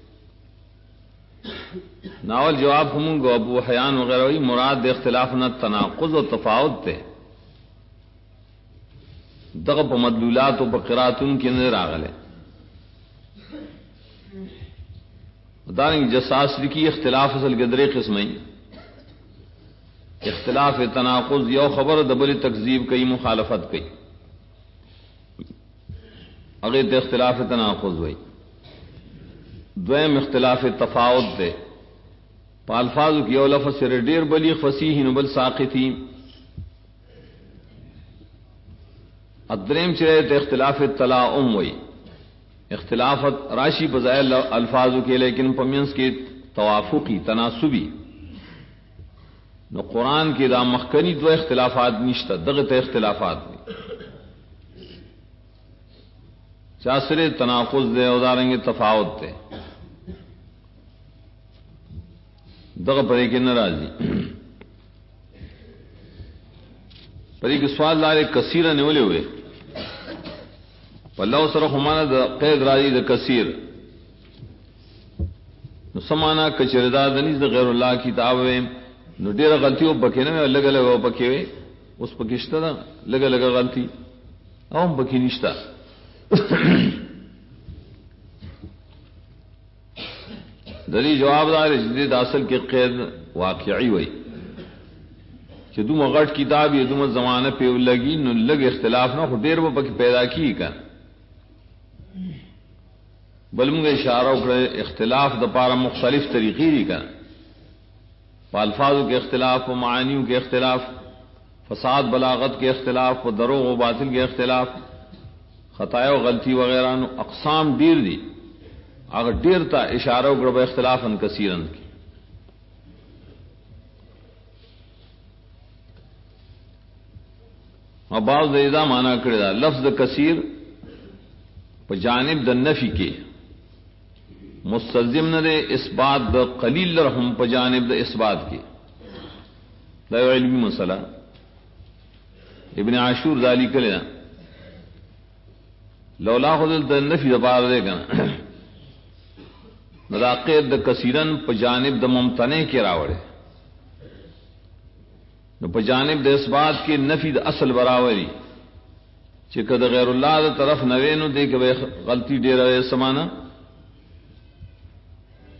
ناول جواب ہم کو ابو حیان وغیرہ وی مراد دے اختلاف نہ تناقض و تفاوت دے دغه په مدلولات او بقراتن کې نه راغله دارنگ جساس لکی اختلاف اصل گدرے قسمیں اختلاف تناقض یو خبر دبل تکذیب کئی مخالفت کئی اگر اختلاف تناقض ہوئی دویم اختلاف تفاوت دے پا الفاظ کی یو لفظ سر ډیر بلیغ فصیح نبل ساقطی ادریم چرے اختلاف تلاؤم ہوئی اختلافت راشی بظاہر الفاظوں کے لیکن پمینس کی توافقی تناسبی نو قرآن کی دا مخکنی دو اختلافات نشتا دغت اختلافات ہوئی چاسر تناقض دے اداریں گے تفاوت دے دغ پری کے ناراضی پری کے سوال دار کثیر نیولے ہوئے واللہ سره خمانه د قید راځي د کثیر نو سمانا کچردا د نس د غیر الله کتاب نو ډیره غلطي او پکې نه الګ الګ او پکې وي اوس پکېشته دا لګ لګ غلطي او پکې نشتا دلی جواب دار جدید اصل کې قید واقعي وي چې دوه غټ کتاب یې دوه زمانه په لګي نو لګ اختلاف نه ډیر و پکې پیدا کی کا بلمغ اشارہ اکڑے اختلاف د پارا مختلف طریقے دی کا الفاظوں کے اختلاف و معانیوں کے اختلاف فساد بلاغت کے اختلاف و دروغ و باطل کے اختلاف خطائے و غلطی وغیرہ نو اقسام دیر دی اگر دیر تا اشارہ اکڑ اختلاف ان کثیرن کی اور بعض دیدہ مانا کردہ لفظ کثیر پا جانب د نفی کے مستلزم نہ دے اس بات د قلیل رحم پا جانب د اس بات کے دا علمی مسئلہ ابن عاشور ذالی کلینا لولا خدل د نفی د بار دے گنا مداقید د کثیرن پا جانب د ممتنع کے راوڑے نو پا جانب د اس بات کے نفی د اصل براوری چکہ دا غیر اللہ دا طرف نوینو دے کہ غلطی دے رہے سمانا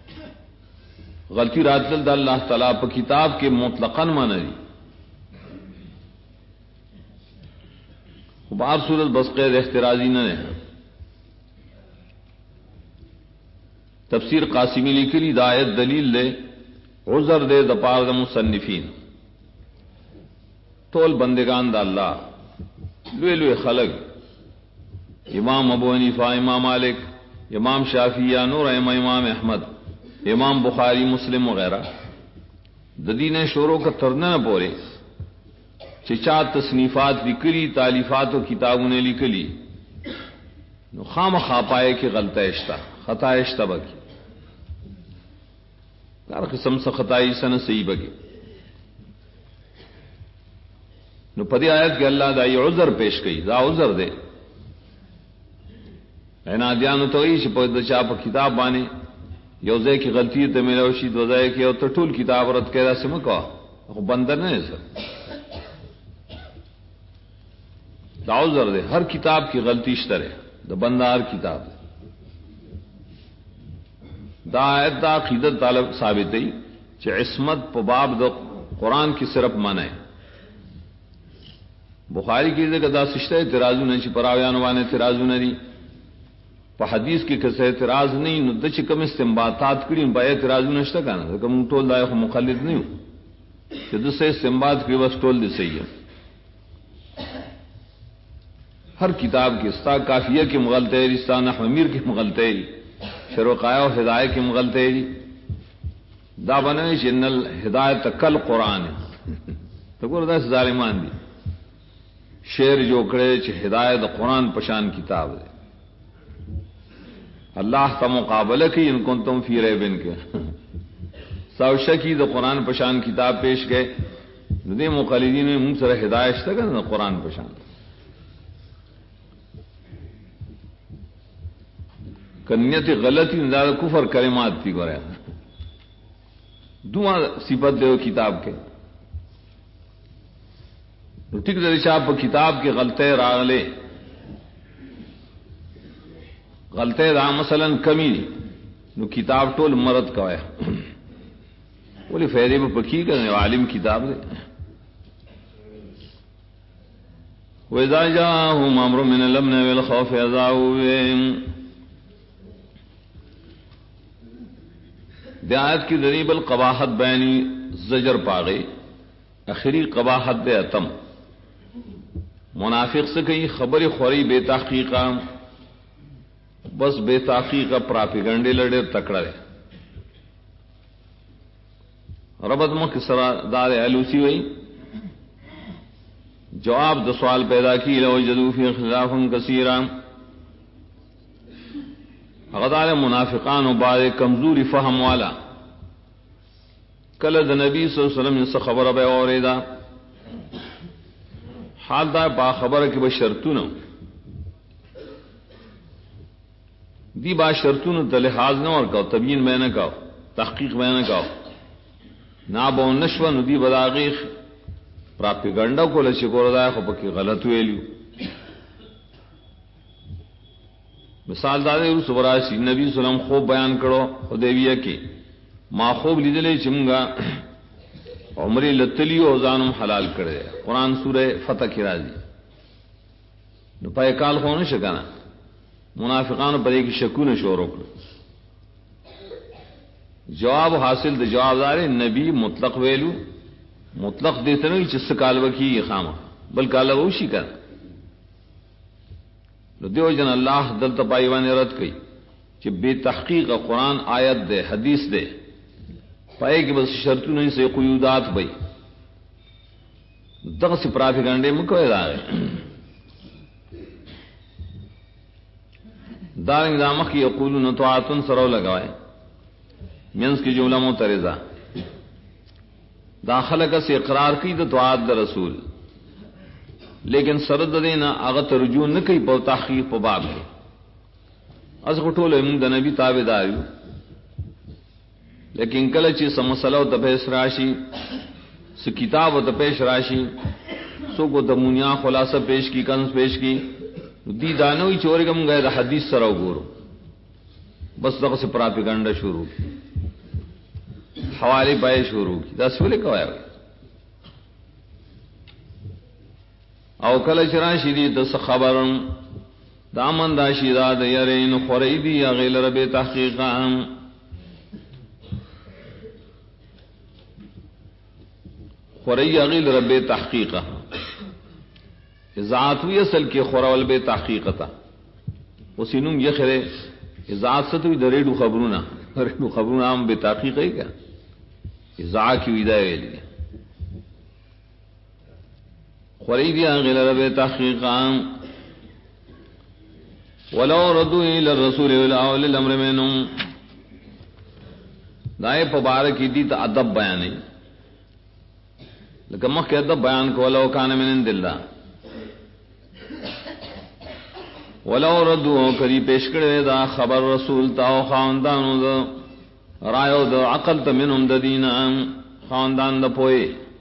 غلطی راتل دا اللہ تعالیٰ پا کتاب کے مطلقاً مانا دی بار صورت بس قید احترازی نہ ہے. تفسیر قاسمی لکھلی دا آیت دلیل دے عذر دے دپار دا مصنفین طول بندگان دا اللہ لوے لوے خلق امام ابو حنیفہ، امام مالک، امام شافعی، نور امام احمد، امام بخاری، مسلم وغیرہ ددین شوروں کا ترنا نہ پورے چچا تصنیفات لکلی، تالیفات و کتابوں نے لکلی خام خاپائے کہ غلطہ خطائشتہ بکی ہر قسم سے خطائی سن صحیح بگی نو پدی آیت کہ اللہ دا یہ عذر پیش کئی دا عذر دے عنادیانو تو ایش پا چا پا کتاب بانے یوزے کی غلطی تے میرا وشی دوزے کی او تٹول کتاب رد کہہ دا سمکا بندر نہیں سر دا عذر دے ہر کتاب کی غلطی اشترے دا بندہ ہر کتاب دے دا آیت دا عقیدت طالب ثابت ہے کہ عصمت پا باب دا قرآن کی صرف معنی ہے. بخاری کی ذکر دا سشتہ اعتراضو نہیں چی پراویانوانے اعتراضو نہیں پا حدیث کی کسے اعتراض نہیں نو دا چی کم استنباطات کری ان پا اعتراضو نشتا کانا دا کم ٹول دا خو مخلد نہیں ہو کہ دا سے استنباط کری بس ٹول دی صحیح ہے. ہر کتاب کی استا کافیہ کی مغلطے استا نحو میر کی مغلطے شروع قائع و ہدایت کی مغلطے دا بنے جن الہدایت کل قرآن تو کو دا ظالمان دی شعر جو کرے چ ہدایت قرآن پشان کتاب دے اللہ کا مقابلہ کی ان کو تم فی ریب کے سوشکی دا قرآن پشان کتاب پیش گئے دے مقلدین نے منہ سر ہدایت تک نا قرآن پشان کنیت غلطی زیادہ کفر کلمات تھی گورے دعا صفت دے کتاب کے ٹھیک دے چاپ کتاب کے غلطے راغلے غلطے را مثلا کمی نو کتاب ٹول مرد کا ہے بولے فیدے میں پکی کرنے عالم کتاب دے وَإِذَا جَاءَهُمْ أَمْرٌ مِّنَ الْأَمْنِ وَالْخَوْفِ أَذَاعُوا بِهِ آیت کی ذریب القباحت بیانی زجر پاگئی اخری قباحت دے اتم منافق سے کئی خبر خوری بے تحقیقہ بس بے تحقیقہ پراپیگنڈے لڑے تکڑا رہے ربط مخصرہ دار علوسی ہوئی جواب دو سوال پیدا کی لو جدو فی خلاف کثیرا غدار منافقان و بعد کمزوری فہم والا کلد نبی صلی اللہ علیہ وسلم سے خبر بے اوریدا حال دا با خبر کی بشرطون دی با شرطون تلحاظ نہ اور کہو تبیین میں نہ کہو تحقیق میں نہ کہو نا بو نشو ندی بداغیخ پراپیگنڈا کو لچکور دا خو پکی غلط ویلیو مثال دادے اس براسی نبی صلی اللہ علیہ وسلم خوب بیان کرو حدیبیہ کی ما خوب لیدلے چمگا عمری لتلی و زانم حلال کرے قرآن سورہ فتح کی راضی نو پائے کال خون شکانا منافقان پر ایک شکون شور روک جواب حاصل دے جواب دارے نبی مطلق ویلو مطلق دیتے نہیں چس کالو کی خامہ بلکہ اللہ وشی کر دیو جن اللہ دل تپائیوان رد کئی کہ بے تحقیق قرآن آیت دے حدیث دے پائے کہ بس شرطوں نہیں سے قیودات بھئی دغ سے پراپیگنڈے میں کوئی دارے دارنگ دامخ کی یقولون طاعتن سرو لگوائے منس کی جملہ معترضہ داخلہ کا سے اقرار کی تو طاعت دا رسول لیکن سرد دینا اغت رجوع نہ کئی پو تحقیق پو باب ہے از غٹول امون دا نبی تابع داریو لیکن کلچی سمسلو تپیس راشی س کتاب و تپیش راشی سو کو تمونیا خلاصہ پیش کی کنز پیش کی دی دانوی چورگم گئے دا حدیث سرو گورو بس دغه سے پراپیگنڈا شروع کی حوالی پائے شروع کی دا سولے کو آیا او کل چراشی دی دس خبرم دامن دا شیدا د یرین خوریدی یا غیل رب تحقیقا خوری یا غیل رب تحقیقا ذاتوی اصل کے خورول بے تحقیقتا وسینم یخرے ذات ستوی دریڈو خبرونا ریڈو خبرونا ہم بے تحقیق ہے کیا ذا کی ویدا ویلی خوریدی یا غیل رب تحقیقا ولو ردوا الى الرسول ولا اولي الامر منهم دائے پبارک دی تا ادب بیان ہے لیکن مخ کے ادب بیان کو ولو کان من عند الله ولو ردوا کری پیش کرے دا خبر رسول تا او خاندانو دا رایو دا عقل تا منهم دا دین خاندان دا پوئے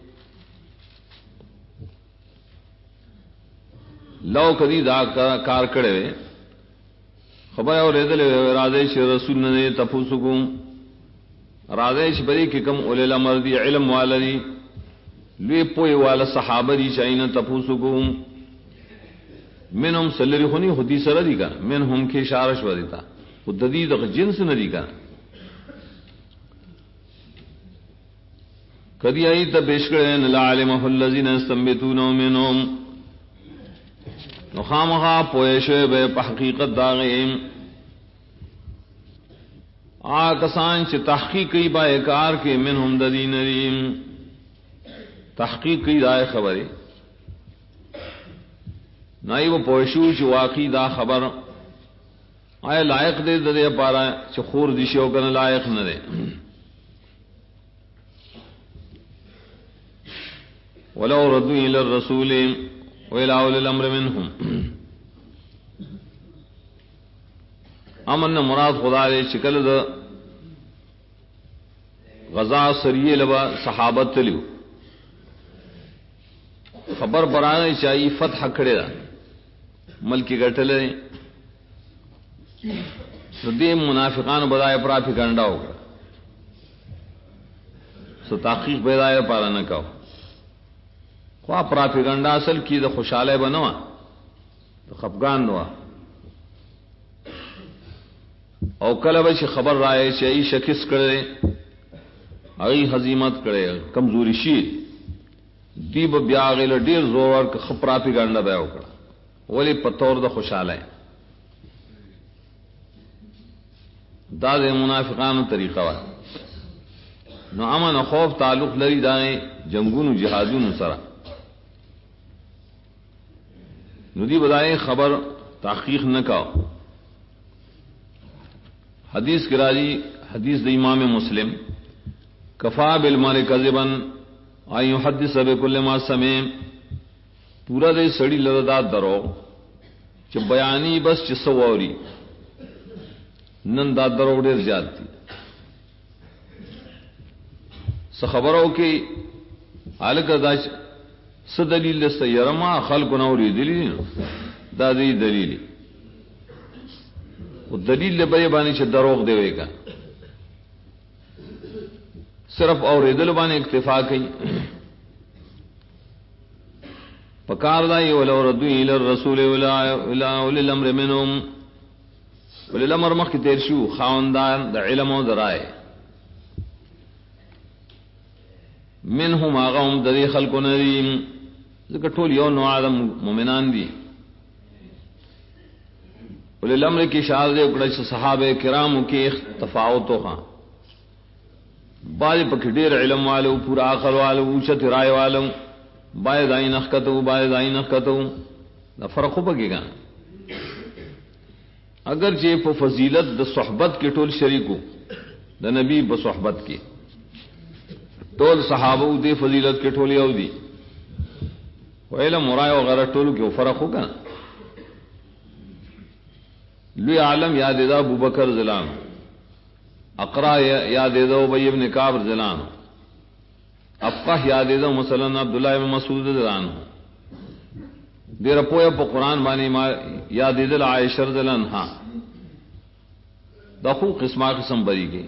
لو کری دا کار کرے خبر اور ریدل رادیش رسول نے تفوسکم رادیش بری کی کم اول الامر دی علم والدی لوی پوئی والا صحابہ دی چاہینا تفوسکم منہم سلری خونی خودی سر دی کا منہم کی شارش و دیتا خود دی دق جنس ندی کا کدی آئی تا بیشکرین لعلمہ اللذین استنبتونو منہم نخامخا پویشو بے پحقیقت داغیم آکسان چھ تحقیق کی با اکار کے منہم ددی نریم تحقیق کی دائے خبری نائی وہ پویشو چھ واقعی دا خبر آئے لائق دے دے پارا چھ خور دیشو کن لائق نہ دے ولو ردو الى الرسول ویلا اولی الامر منہم امن مراد خدا دے شکل دا غزا سریے لبا صحابت تلیو خبر برانے چاہیے فتح کھڑے دا ملکی گٹلے دے منافقان بدائے پراپیگنڈا ہوگا سو تحقیق بدائے پارا نہ کہو خواہ پراپیگنڈا اصل کی دا خوشحالے بنوا دا خفگان نوا او کلب چھ خبر رائے چھ ای شکست کرے ای حزیمت کرے کمزوری شید دیب بیاغیل دیر زور کا پراپیگنڈا بیاو کرا ولی پتور دا خوشحالے دا دے منافقان طریقہ وا نو امن خوف تعلق لری دائیں جنگون و جہادون سرا ندی بدائے خبر تحقیق نہ کہو حدیث کی راضی حدیث د امام مسلم کفا بالمر کذبا ان يحدث بكل ما سمع پورا دے سڑی لداد درو چ بیانی بس چ سووری نن دا درو ډیر زیات دي س خبرو کی الک دا س دلیل سیرما خلق نوری دلیل دا دی دلیل وہ دلیل لبے بانی چھ دروغ دے گا صرف اور دل بانی اکتفا کی پکار دائی ولو ردو الى الرسول ولا اولی الامر منهم ولی الامر مخی تیرشو خاوندان دا علم و درائے منهم آغاهم دا دی خلق ندیم ذکر طول یو نوع آدم مومنان دی ولی الامر کی شاہد اکڑا صحابہ کرامو کی تفاوتو خان بعض پک ډیر علم والو پورا عقل والو اوچت رائے والو باید آئی نخکتو باید آئی نخکتو دا فرقو پکی گا اگر چے پا فضیلت دا صحبت کے ٹول شریکو دا نبی با صحبت کے ٹول صحابو دے فضیلت کے ٹول یو دی و علم رائے وغیرہ ٹولو کے فرقو گا لوی عالم یاد دا ابو بکر زلان اقرا یاد دا ابی ابن کعب زلان افقہ یاد دا مثلا عبداللہ ابن مسعود زلان دیر پویا پا قرآن بانی یاد دا عائشہ زلان ہاں دا خو قسمہ قسم بری گئی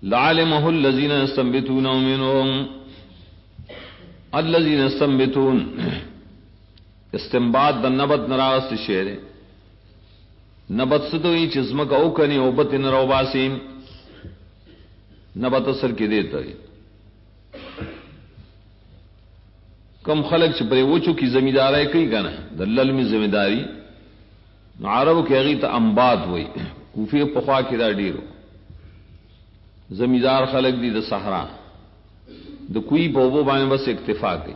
لعلمه الذين يستنبطونه منهم. الذين يستنبطون استنباط د نبت نراست شعر نبت ستوئی چزمک او کنی اوبت نرو باسیم نبت اثر کی دیتا ہے. کم خلق چھ پرے وچو کی زمیندار کئی کنا دلل میں زمینداری عرب کے اگی تا انبات ہوئی کوفی پخوا کی دا ڈیرو زمیندار خلق دی دا صحرا دا کوئی بوبو بانے بس اکتفا کی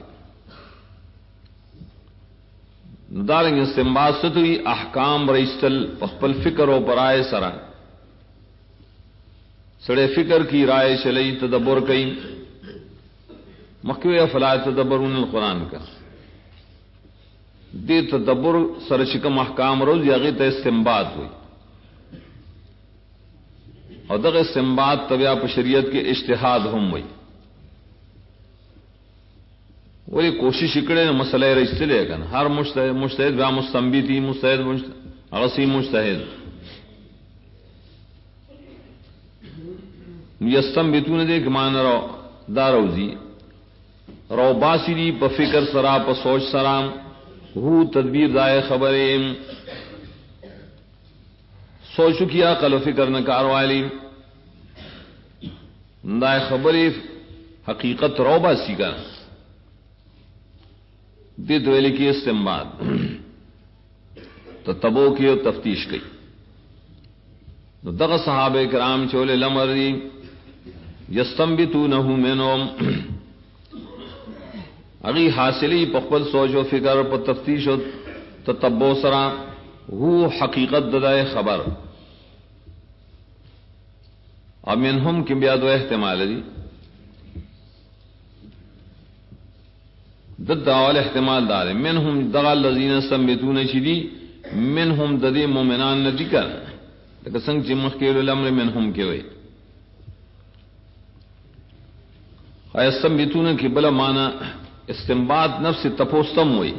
ندارنگ استنباط ستوی احکام رئیستل پخپل فکر و پرائے سرا سڑے فکر کی رائے چلئی تدبر کئی مخوی فلا تدبرون القرآن کا دی تدبر سرشکم احکام روز یغیت استنباط ہوئی اور دغ استنباط طبیع پر شریعت کے اجتہاد ہم ہوئی وہی کوشش اکڑے نے مسئلہ رجتے لے گا ہر مجتہد بیا مستنبیتی مجتہد غسی مجتہد یستنبتون دے کہ معنی رو داروزی رو باسی دی پا فکر سرا پا سوچ سرام ہو تدبیر دائے خبریں سوچو کیا قل و فکر نکار والی دائے خبری حقیقت رو باسی کا دی دویلی کی استنباط تو تبو کی اور تفتیش کی دغ صحابہ کرام چولے لمری یستنبتونہ منہم اگی حاصلی پخپل سوچ و فکر پر تفتیش و تتبو سرا ہو حقیقت ددائے خبر اور منہم کی بیاد و احتمال دی دد اول احتمال دار منہم دغا الذین استنبتون شدی منہم ددی مومنان ندی کر لیکن سنگ چی مخکیل الامر منہم کے ہوئے استنبتون کی بلا معنی استنباط نفس تپوستم ہوئی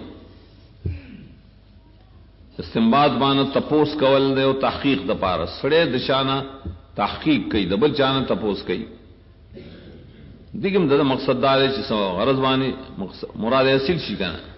استنباط معنی تپوس کول دے و تحقیق دا پارا سڑے دشانہ تحقیق کئی دبل چانا تپوس کئی دیکھیں دا مقصد دار ہے چیسا غرض بانی مراد اصل شی کنا